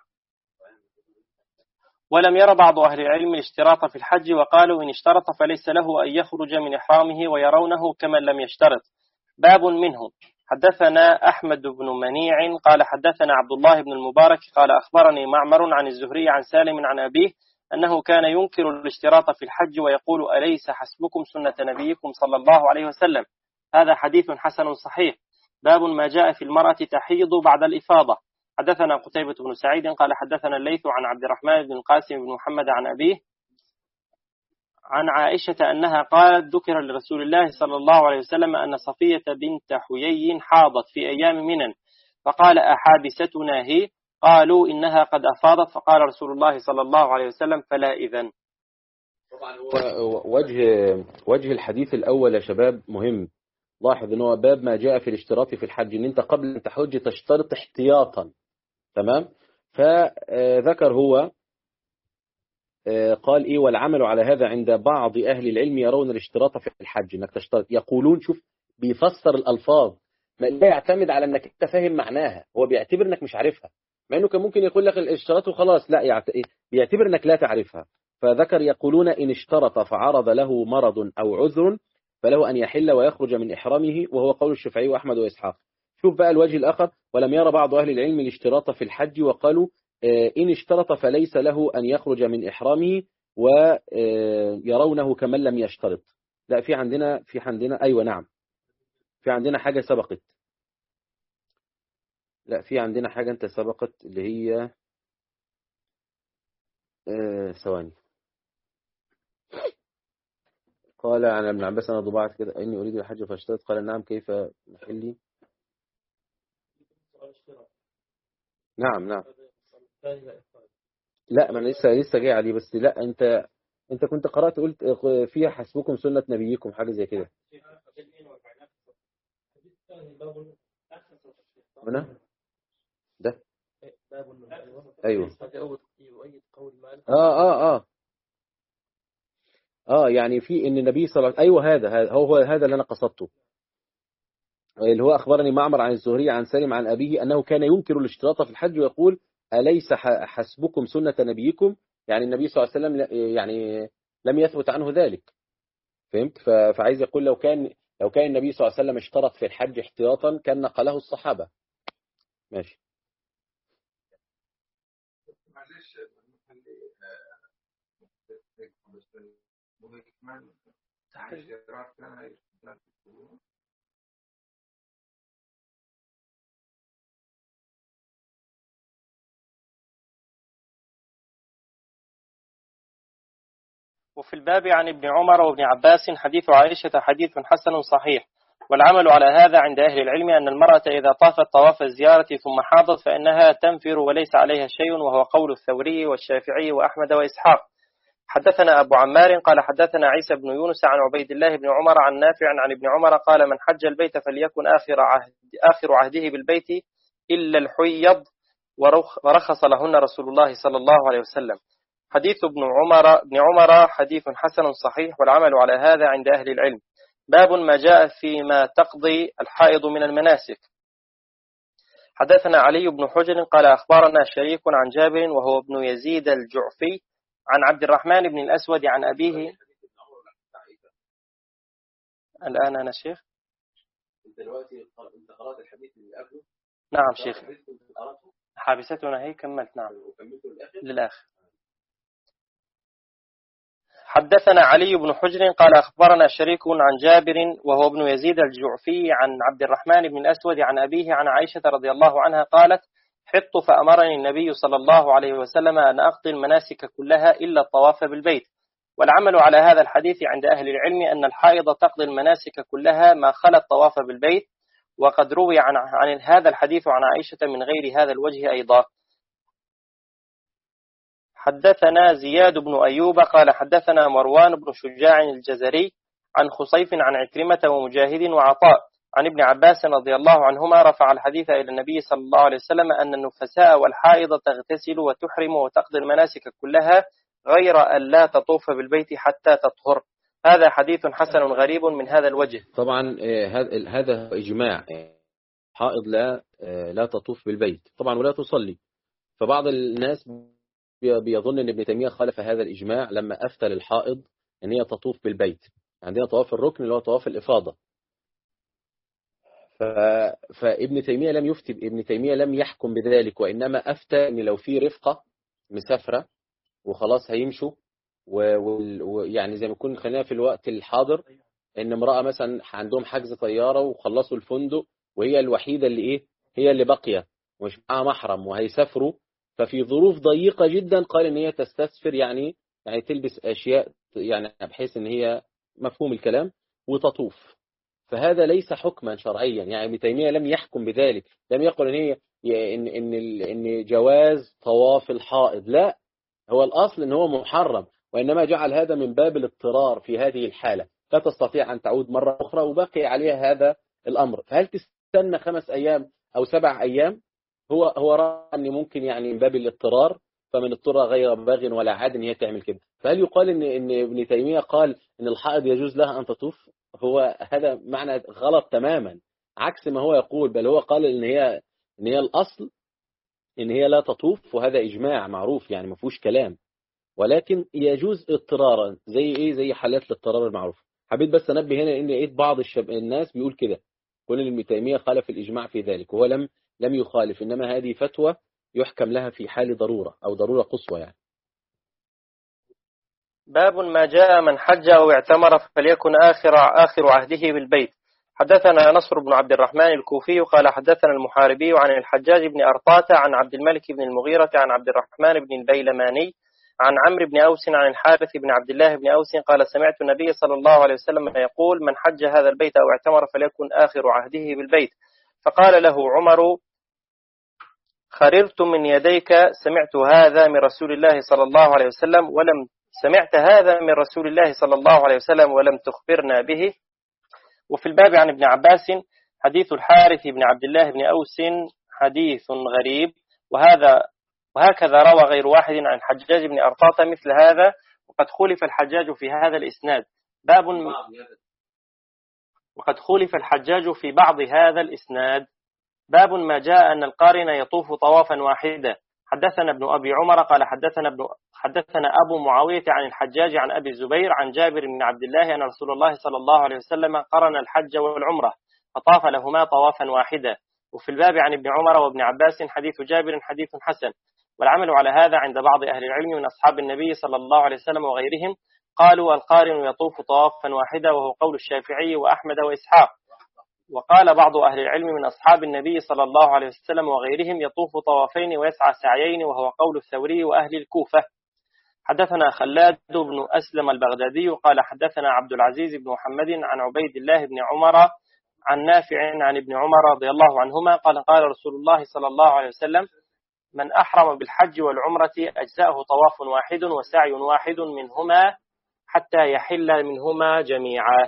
ولم ير بعض أهل العلم الاشتراط في الحج وقالوا إن اشترط فليس له أن يخرج من إحرامه ويرونه كمن لم يشترط. باب منه. حدثنا أحمد بن منيع قال حدثنا عبد الله بن المبارك قال أخبرني معمر عن الزهري عن سالم عن أبيه أنه كان ينكر الاشتراط في الحج ويقول أليس حسبكم سنة نبيكم صلى الله عليه وسلم. هذا حديث حسن صحيح. باب ما جاء في المرأة تحيض بعد الإفاضة. حدثنا قتيبة بن سعيد قال حدثنا الليث عن عبد الرحمن بن القاسم بن محمد عن أبيه عن عائشة أنها قالت ذكر لرسول الله صلى الله عليه وسلم أن صفية بنت حيي حاضت في أيام منن، فقال أحابستنا هي؟ قالوا إنها قد أفاضت، فقال رسول الله صلى الله عليه وسلم فلا إذن. طبعا وجه وجه الحديث الأول يا شباب مهم. لاحظ أنه باب ما جاء في الاشتراط في الحج، أن أنت قبل أن تحج تشترط احتياطا، تمام. فذكر هو قال إيه والعمل على هذا عند بعض أهل العلم يرون الاشتراط في الحج، أنك تشترط. يقولون شوف بيفسر الألفاظ، ما لا يعتمد على أنك أنت فاهم معناها، هو بيعتبر أنك مش عارفها، مع أنه كان ممكن يقول لك الاشتراط وخلاص، لا يعت... بيعتبر أنك لا تعرفها. فذكر يقولون إن اشترط فعرض له مرض أو عذر فله أن يحل ويخرج من إحرامه، وهو قول الشافعي وأحمد وإسحاق. شوف بقى الوجه الآخر، ولم يرى بعض أهل العلم الاشتراط في الحج وقالوا إنها قد أفاضت، فقال أحابستنا هي؟ قالوا إنها قد أفاضت، فقال رسول الله صلى الله عليه وسلم فلا إذن. طبعا وجه الحديث الأول يا شباب مهم. لاحظ أنه باب ما جاء في الاشتراط في الحج، إن اشترط فليس له أن يخرج من إحرامه ويرونه كمن لم يشترط. لا، في عندنا في عندنا أيوة نعم، في عندنا حاجة سبقت. لا، في عندنا حاجة أنت سبقت اللي هي آه، ثواني. قال عن ابن عباس أنا ضبعت كده إني أريد الحج فاشترط، قال نعم كيف محلي. نعم نعم. لا، ما أنا لسه لسه جاي عليه، بس لا أنت أنت كنت قرأت قلت فيها حسبكم سنة نبيكم حاجة زي كده. هنا ده أيوه آه آه آه اه يعني في ان النبي صلى الله عليه وسلم، ايوه هذا هذا هو هذا اللي انا قصدته، اللي هو اخبرني معمر عن الزهري عن سالم عن ابيه انه كان ينكر الاشتراط في الحج ويقول اليس حسبكم سنة نبيكم، يعني النبي صلى الله عليه وسلم يعني لم يثبت عنه ذلك. فهمت؟ فعايز يقول لو كان لو كان النبي صلى الله عليه وسلم اشترط في الحج احتياطا كان نقله الصحابة. ماشي. وفي الباب عن ابن عمر وابن عباس حديث عائشة حديث حسن صحيح، والعمل على هذا عند أهل العلم أن المرأة إذا طافت طواف الزيارة ثم حاضت فإنها تنفر وليس عليها شيء، وهو قول الثوري والشافعي وأحمد وإسحاق. حدثنا أبو عمار قال حدثنا عيسى بن يونس عن عبيد الله بن عمر عن نافع عن ابن عمر قال من حج البيت فليكن آخر, عهد آخر عهده بالبيت إلا الحيض ورخص لهن رسول الله صلى الله عليه وسلم. حديث ابن عمر ابن عمر حديث حسن صحيح، والعمل على هذا عند أهل العلم. باب ما جاء فيما تقضي الحائض من المناسك. حدثنا علي بن حجر قال أخبرنا شريك عن جابر وهو ابن يزيد الجعفي عن عبد الرحمن بن الأسود عن أبيه. الآن أنا شيخ. انت دلوقتي انت قرأت الحديث اللي قبله؟ نعم شيخ، حابستنا هي كملت. نعم للآخر. حدثنا علي بن حجر قال أخبرنا شريك عن جابر وهو ابن يزيد الجعفي عن عبد الرحمن بن الأسود عن أبيه عن عائشة رضي الله عنها قالت حط فأمرني النبي صلى الله عليه وسلم أن أقضي المناسك كلها إلا الطواف بالبيت. والعمل على هذا الحديث عند أهل العلم أن الحائض تقضي المناسك كلها ما خلا الطواف بالبيت، وقد روي عن, عن هذا الحديث عن عائشة من غير هذا الوجه أيضا. حدثنا زياد بن أيوب قال حدثنا مروان بن شجاع الجزري عن خصيف عن عكرمة ومجاهد وعطاء عن ابن عباس رضي الله عنهما رفع الحديث إلى النبي صلى الله عليه وسلم أن النفساء والحائض تغتسل وتحرم وتقضي المناسك كلها غير أن لا تطوف بالبيت حتى تطهر. هذا حديث حسن غريب من هذا الوجه. طبعا هذا إجماع، حائض لا لا تطوف بالبيت طبعا ولا تصلي. فبعض الناس بيظن ان ابن تيمية خالف هذا الإجماع لما أفتى للحائض ان هي تطوف بالبيت. عندنا طواف الركن اللي هو طواف الإفاضة. ف... فابن تيمية لم يفتي، ابن تيمية لم يحكم بذلك، وإنما أفتى ان لو في رفقة مسافرة وخلاص هيمشوا ويعني و... زي ما يكون خلينا في الوقت الحاضر ان امرأة مثلا عندهم حجز طيارة وخلصوا الفندق وهي الوحيدة اللي ايه هي اللي باقية ومش معاها محرم وهيسافروا، ففي ظروف ضيقة جدا قال ان هي تستسفر، يعني يعني تلبس اشياء يعني بحيث ان هي مفهوم الكلام وتطوف. فهذا ليس حكما شرعيا، يعني ابن تيمية لم يحكم بذلك، لم يقل ان هي ان ان ان جواز طواف الحائض، لا، هو الاصل ان هو محرم، وانما جعل هذا من باب الاضطرار في هذه الحالة، لا تستطيع ان تعود مرة اخرى وبقي عليها هذا الامر. فهل تستنى خمس ايام او سبع ايام؟ هو هو رأى ان ممكن يعني من باب الاضطرار، فمن اضطر غير باغ ولا عاد ان هي تعمل كده. فهل يقال ان ان ابن تيمية قال ان الحائض يجوز لها ان تطوف؟ هو هذا معنى غلط تماما، عكس ما هو يقول، بل هو قال ان هي ان هي الاصل ان هي لا تطوف، وهذا اجماع معروف يعني ما فيهوش كلام، ولكن يجوز اضطرارا زي ايه زي حالات الاضطرار المعروف. حبيت بس انبه هنا ان لقيت بعض الشب... الناس بيقول كده، كل ابن تيمية خالف الاجماع في ذلك، وهو لم لم يخالف، انما هذه فتوى يحكم لها في حال ضرورة أو ضرورة قصوى يعني. باب ما جاء من حج أو اعتمر فليكن آخر آخر عهده بالبيت. حدثنا نصر بن عبد الرحمن الكوفي قال حدثنا المحاربي عن الحجاج بن أرطاة عن عبد الملك بن المغيرة عن عبد الرحمن بن البيلماني عن عمرو بن أوس عن الحارث بن عبد الله بن أوس قال سمعت النبي صلى الله عليه وسلم يقول من حج هذا البيت أو اعتمر فليكن آخر عهده بالبيت. فقال له عمر خررت من يديك سمعت هذا من رسول الله صلى الله عليه وسلم ولم سمعت هذا من رسول الله صلى الله عليه وسلم ولم تخبرنا به. وفي الباب عن ابن عباس حديث الحارث بن عبد الله بن أوس حديث غريب، وهذا وهكذا روى غير واحد عن الحجاج بن أرطاة مثل هذا، وقد خلف الحجاج في هذا الإسناد. باب وقد خلف الحجاج في بعض هذا الإسناد. باب ما جاء أن القارن يطوف طوافا واحدا. حدثنا ابن أبي عمر قال حدثنا ابن حدثنا أبو معاوية عن الحجاج عن أبي الزبير عن جابر بن عبد الله أن رسول الله صلى الله عليه وسلم قرن الحج والعمرة فطاف لهما طوافا واحدا. وفي الباب عن ابن عمر وابن عباس حديث جابر حديث حسن، والعمل على هذا عند بعض أهل العلم من أصحاب النبي صلى الله عليه وسلم وغيرهم، قالوا القارن يطوف طوافا واحدا وهو قول الشافعي وأحمد وإسحاق. وقال بعض أهل العلم من أصحاب النبي صلى الله عليه وسلم وغيرهم يطوف طوافين ويسعى سعيين وهو قول الثوري وأهل الكوفة. حدثنا خلاد بن أسلم البغدادي قال حدثنا عبد العزيز بن محمد عن عبيد الله بن عمر عن نافع عن ابن عمر رضي الله عنهما قال قال رسول الله صلى الله عليه وسلم من أحرم بالحج والعمرة أجزاءه طواف واحد وسعي واحد منهما حتى يحل منهما جميعا.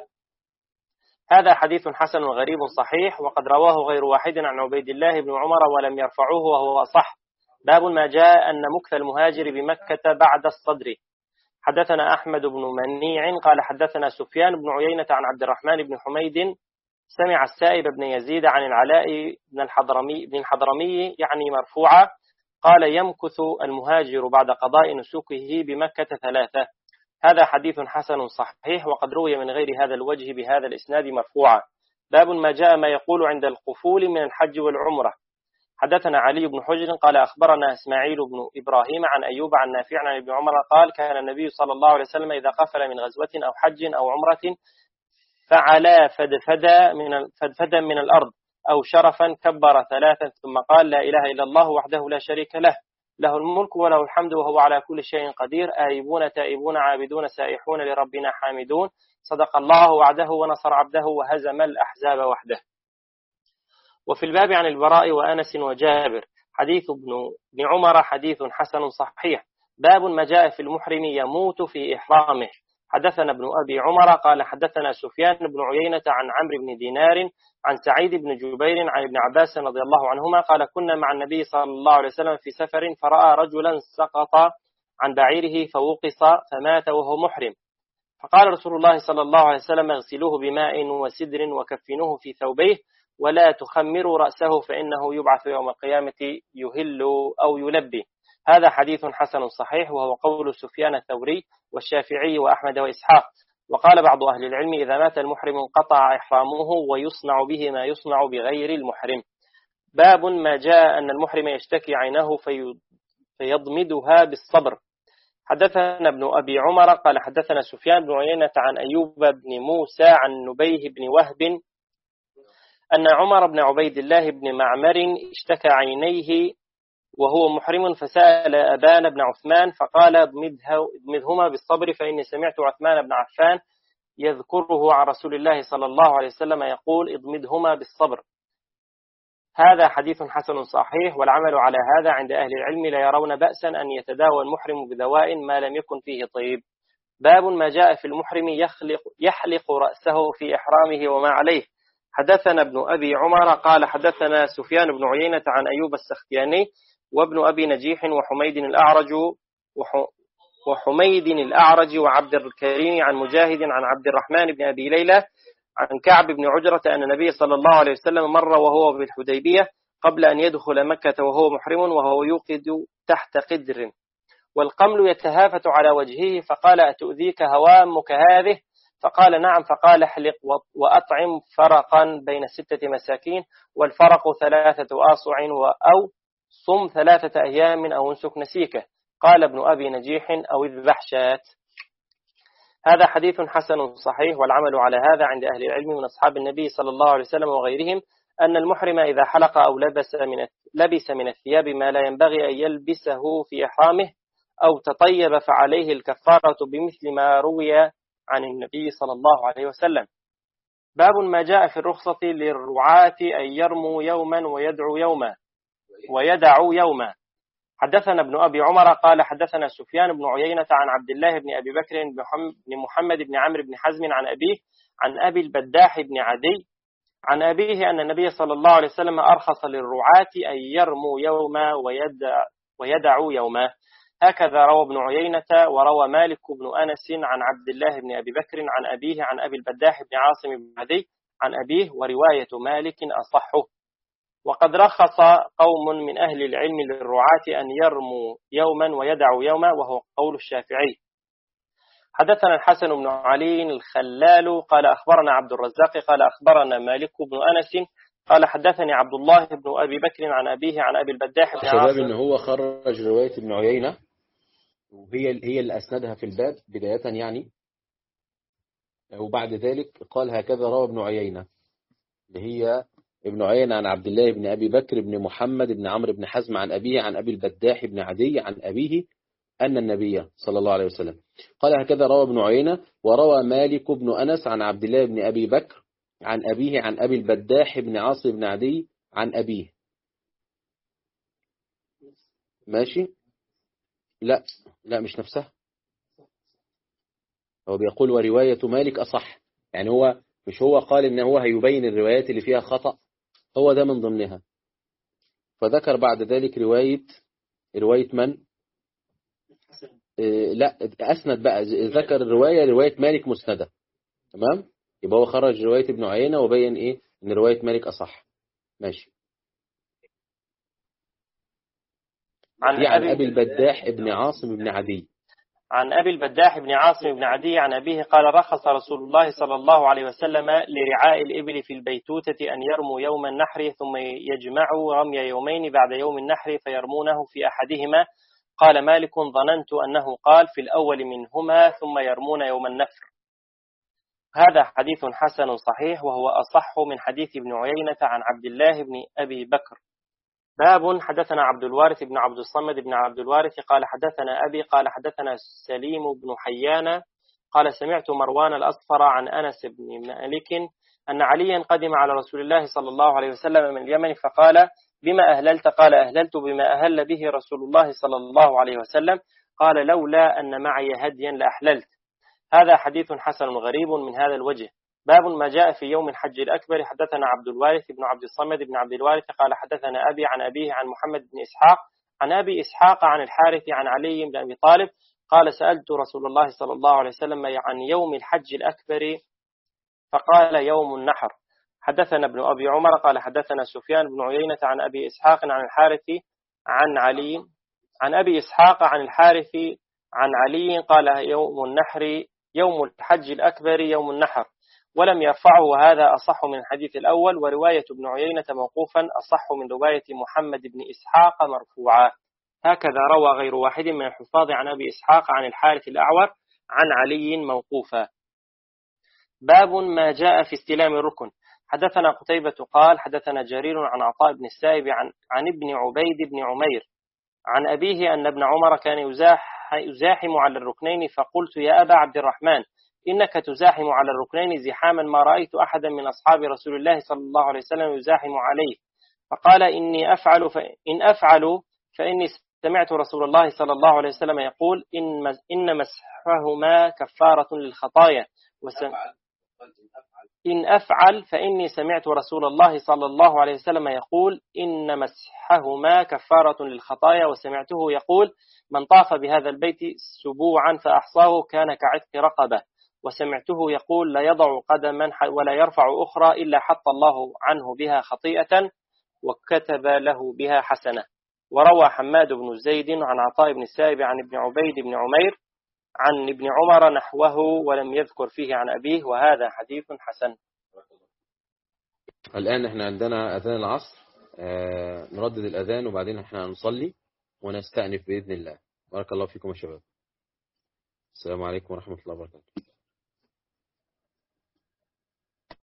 هذا حديث حسن غريب صحيح، وقد رواه غير واحد عن عبيد الله بن عمر ولم يرفعوه وهو أصح. باب ما جاء أن مكث المهاجر بمكة بعد الصدر. حدثنا أحمد بن منيع قال حدثنا سفيان بن عيينة عن عبد الرحمن بن حميد سمع السائب بن يزيد عن العلاء بن الحضرمي, بن الحضرمي يعني مرفوعا قال يمكث المهاجر بعد قضاء نسكه بمكة ثلاثة. هذا حديث حسن صحيح، وقد روي من غير هذا الوجه بهذا الإسناد مرفوعا. باب ما جاء ما يقول عند القفول من الحج والعمرة. حدثنا علي بن حجر قال أخبرنا إسماعيل بن إبراهيم عن أيوب عن نافع عن ابن عمر قال كان النبي صلى الله عليه وسلم إذا قفل من غزوة أو حج أو عمرة فعلى فدفدا من, فدفدا من الأرض أو شرفا كبر ثلاثا ثم قال لا إله إلا الله وحده لا شريك له له الملك وله الحمد وهو على كل شيء قدير آيبون تائبون عابدون سائحون لربنا حامدون صدق الله وعده ونصر عبده وهزم الأحزاب وحده. وفي الباب عن البراء وأنس وجابر حديث ابن عمر حديث حسن صحيح. باب ما جاء في المحرم يموت في إحرامه. حدثنا ابن أبي عمر قال حدثنا سفيان بن عيينة عن عمرو بن دينار عن سعيد بن جبير عن ابن عباس رضي الله عنهما قال كنا مع النبي صلى الله عليه وسلم في سفر فرأى رجلا سقط عن بعيره فوقص فمات وهو محرم، فقال رسول الله صلى الله عليه وسلم اغسلوه بماء وسدر وكفنوه في ثوبيه ولا تخمروا رأسه فإنه يبعث يوم القيامة يهل أو يلبي. هذا حديث حسن صحيح، وهو قول سفيان الثوري والشافعي وأحمد وإسحاق. وقال بعض أهل العلم إذا مات المحرم انقطع إحرامه ويصنع به ما يصنع بغير المحرم. باب ما جاء أن المحرم يشتكي عينه في فيضمدها بالصبر. حدثنا ابن أبي عمر قال حدثنا سفيان بن عيينة عن أيوب بن موسى عن نبيه بن وهب أن عمر بن عبيد الله بن معمر اشتكى عينيه وهو محرم فسأل أبان بن عثمان فقال اضمدهما بالصبر فإني سمعت عثمان بن عفان يذكره عن رسول الله صلى الله عليه وسلم يقول اضمدهما بالصبر. هذا حديث حسن صحيح، والعمل على هذا عند أهل العلم لا يرون بأسا أن يتداوى المحرم بدواء ما لم يكن فيه طيب. باب ما جاء في المحرم يخلق, يحلق رأسه في إحرامه وما عليه. حدثنا ابن أبي عمر قال حدثنا سفيان بن عيينة عن أيوب السختياني وابن أبي نجيح وحميد الأعرج وحميد الأعرج وعبد الكريم عن مجاهد عن عبد الرحمن بن أبي ليلى عن كعب بن عجرة أن النبي صلى الله عليه وسلم مر وهو بالحديبية قبل أن يدخل مكة وهو محرم وهو يوقد تحت قدر والقمل يتهافت على وجهه فقال أتؤذيك هوامك هذه؟ فقال نعم. فقال احلق وأطعم فرقا بين ستة مساكين والفرق ثلاثة آصع أو صم ثلاثة أيام أو انسك نسيكه. قال ابن أبي نجيح أو اذبح شاة. هذا حديث حسن صحيح، والعمل على هذا عند أهل العلم من أصحاب النبي صلى الله عليه وسلم وغيرهم أن المحرم إذا حلق أو لبس من لبس من الثياب ما لا ينبغي أن يلبسه في إحرامه أو تطيب فعليه الكفارة بمثل ما روي عن النبي صلى الله عليه وسلم. باب ما جاء في الرخصة للرعاة أن يرموا يوما ويدعوا يوما ويدعوا يوما. حدثنا ابن أبي عمر قال حدثنا سفيان بن عيينة عن عبد الله بن أبي بكر بن محمد بن عمرو بن حزم عن أبيه عن أبي البداح بن عدي عن أبيه أن النبي صلى الله عليه وسلم أرخص للرعاة أن يرموا يوما ويدع ويدعوا يوما. هكذا روى ابن عيينة وروى مالك بن أنس عن عبد الله بن أبي بكر عن أبيه عن أبي البداح بن عاصم بن عدي عن أبيه، ورواية مالك أصحه. وقد رخص قوم من أهل العلم للرعاة أن يرموا يوما ويدعوا يوما، وهو قول الشافعي. حدثنا الحسن بن علي الخلال قال أخبرنا عبد الرزاق قال أخبرنا مالك بن أنس قال حدثني عبد الله بن أبي بكر عن أبيه عن أبي البداح بن عاصم. شباب إن هو خرج رواية ابن عيينة وهي هي اللي أسندها في الباب بداية يعني، وبعد ذلك قال هكذا روى ابن عيينة، اللي هي ابن عيينة عن عبد الله بن أبي بكر بن محمد بن عمرو بن حزم عن أبيه عن أبي البداح بن عدي عن أبيه أن النبي صلى الله عليه وسلم قال هكذا روى ابن عيينة. وروى مالك بن أنس عن عبد الله بن أبي بكر عن أبيه عن أبي البداح بن عاصم بن عدي عن أبيه. ماشي؟ لا لا مش نفسها، هو بيقول ورواية مالك أصح، يعني هو مش هو قال إن هو هيبين الروايات اللي فيها خطأ، هو ده من ضمنها. فذكر بعد ذلك رواية رواية من؟ إيه لا أسند بقى، ذكر الرواية رواية مالك مسندة، تمام؟ يبقى هو خرج رواية ابن عيينة وبين إيه إن رواية مالك أصح. ماشي. عن, عن أبي البداح ابن عاصم بن عدي عن أبي البداح بن عاصم بن عدي عن أبيه قال رخص رسول الله صلى الله عليه وسلم لرعاء الإبل في البيتوتة أن يرموا يوم النحر ثم يجمعوا رمي يومين بعد يوم النحر فيرمونه في أحدهما. قال مالك ظننت أنه قال في الأول منهما ثم يرمون يوم النفر. هذا حديث حسن صحيح، وهو أصح من حديث ابن عيينة عن عبد الله بن أبي بكر. باب حدثنا عبد الوارث بن عبد الصمد بن عبد الوارث قال حدثنا أبي قال حدثنا سليم بن حيان قال سمعت مروان الأصفر عن أنس بن مالك أن عليا قدم على رسول الله صلى الله عليه وسلم من اليمن فقال بما أهللت؟ قال أهللت بما أهل به رسول الله صلى الله عليه وسلم. قال لولا أن معي هديا لأحللت. هذا حديث حسن غريب من هذا الوجه. باب ما جاء في يوم الحج الأكبر. حدثنا عبد الوارث بن عبد الصمد بن عبد الوارث قال حدثنا أبي عن أبيه عن محمد بن إسحاق عن أبي إسحاق عن الحارث عن علي بن أبي طالب قال سألت رسول الله صلى الله عليه وسلم عن يوم الحج الأكبر فقال يوم النحر. حدثنا ابن أبي عمر قال حدثنا سفيان بن عيينة عن أبي إسحاق عن الحارث عن علي عن أبي إسحاق عن الحارث عن علي قال يوم النحر يوم الحج الأكبر يوم النحر، ولم يرفعه، وهذا أصح من الحديث الأول. ورواية ابن عيينة موقوفا أصح من رواية محمد بن إسحاق مرفوعا. هكذا روى غير واحد من الحفاظ عن أبي إسحاق عن الحارث الأعور عن علي موقوفا. باب ما جاء في استلام الركن. حدثنا قتيبة قال حدثنا جرير عن عطاء بن السائب عن, عن ابن عبيد بن عمير عن أبيه أن ابن عمر كان يزاح يزاحم على الركنين، فقلت يا أبا عبد الرحمن إنك تزاحم على الركنين زحاما ما رأيت أحدا من أصحاب رسول الله صلى الله عليه وسلم يزاحم عليه. فقال إني أفعل فإن أفعل فإني سمعت رسول الله صلى الله عليه وسلم يقول إن إن مسحهما كفارة للخطايا إن أفعل فإني سمعت رسول الله صلى الله عليه وسلم يقول إن مسحهما كفارة للخطايا، وسمعته يقول من طاف بهذا البيت سبوعا فأحصاه كان كعتق رقبة، وسمعته يقول لا يضع قدما ولا يرفع أخرى إلا حط الله عنه بها خطيئة وكتب له بها حسنة. وروى حماد بن زيد عن عطاء بن السائب عن ابن عبيد بن عمير عن ابن عمر نحوه ولم يذكر فيه عن أبيه، وهذا حديث حسن. الآن احنا عندنا أذان العصر، آه نردد الأذان وبعدين احنا هنصلي ونستأنف بإذن الله. بارك الله فيكم يا شباب. السلام عليكم ورحمة الله وبركاته.